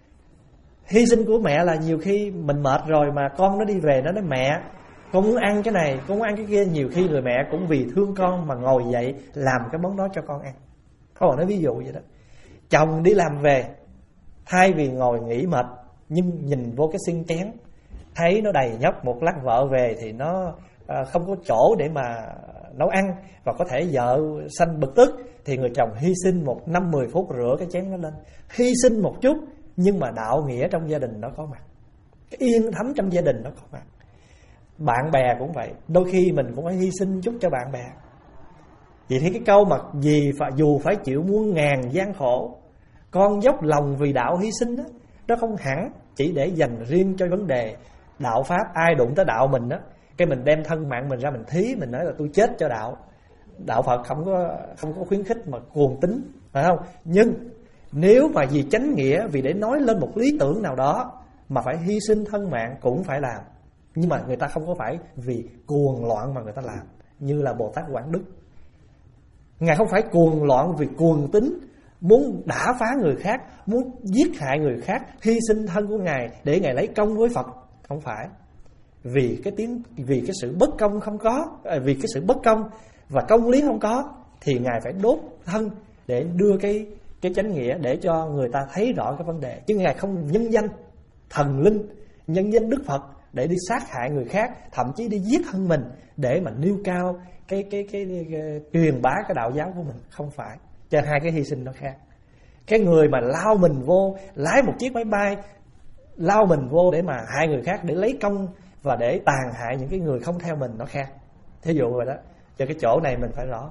Hy sinh của mẹ là nhiều khi mình mệt rồi mà con nó đi về nó nói mẹ, con muốn ăn cái này, con muốn ăn cái kia. Nhiều khi người mẹ cũng vì thương con mà ngồi dậy làm cái món đó cho con ăn. Có nói ví dụ vậy đó. Chồng đi làm về, thay vì ngồi nghỉ mệt nhưng nhìn vô cái xiên chén, thấy nó đầy nhóc, một lát vợ về thì nó không có chỗ để mà nấu ăn, và có thể vợ sanh bực tức, thì người chồng hy sinh một năm mười phút rửa cái chén nó lên. Hy sinh một chút nhưng mà đạo nghĩa trong gia đình nó có mặt, cái yên thấm trong gia đình nó có mặt. Bạn bè cũng vậy, đôi khi mình cũng phải hy sinh chút cho bạn bè. Vậy thì cái câu mà gì phải, dù phải chịu muôn ngàn gian khổ, con dốc lòng vì đạo hy sinh đó, đó không hẳn chỉ để dành riêng cho vấn đề đạo Pháp. Ai đụng tới đạo mình đó, cái mình đem thân mạng mình ra mình thí, mình nói là tôi chết cho đạo. Đạo Phật không có không có khuyến khích mà cuồng tín, phải không? Nhưng nếu mà vì chánh nghĩa, vì để nói lên một lý tưởng nào đó mà phải hy sinh thân mạng cũng phải làm. Nhưng mà người ta không có phải vì cuồng loạn mà người ta làm, như là Bồ Tát Quảng Đức. Ngài không phải cuồng loạn vì cuồng tín, muốn đả phá người khác, muốn giết hại người khác, hy sinh thân của Ngài để Ngài lấy công với Phật. Không phải. Vì cái tiếng vì cái sự bất công không có, vì cái sự bất công và công lý không có, thì Ngài phải đốt thân để đưa cái cái chánh nghĩa để cho người ta thấy rõ cái vấn đề. Chứ Ngài không nhân danh thần linh, nhân danh Đức Phật để đi sát hại người khác, thậm chí đi giết thân mình để mà nêu cao cái cái cái, cái, cái truyền bá cái đạo giáo của mình. Không phải. Cho hai cái hy sinh nó khác. Cái người mà lao mình vô, lái một chiếc máy bay lao mình vô để mà hại người khác, để lấy công và để tàn hại những cái người không theo mình, nó khác. Thí dụ rồi đó. Cho cái chỗ này mình phải rõ.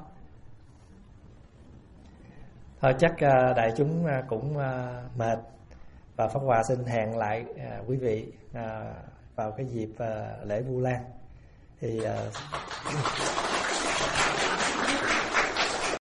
Thôi chắc đại chúng cũng mệt, và Pháp Hòa xin hẹn lại quý vị vào cái dịp lễ Vu Lan. Thì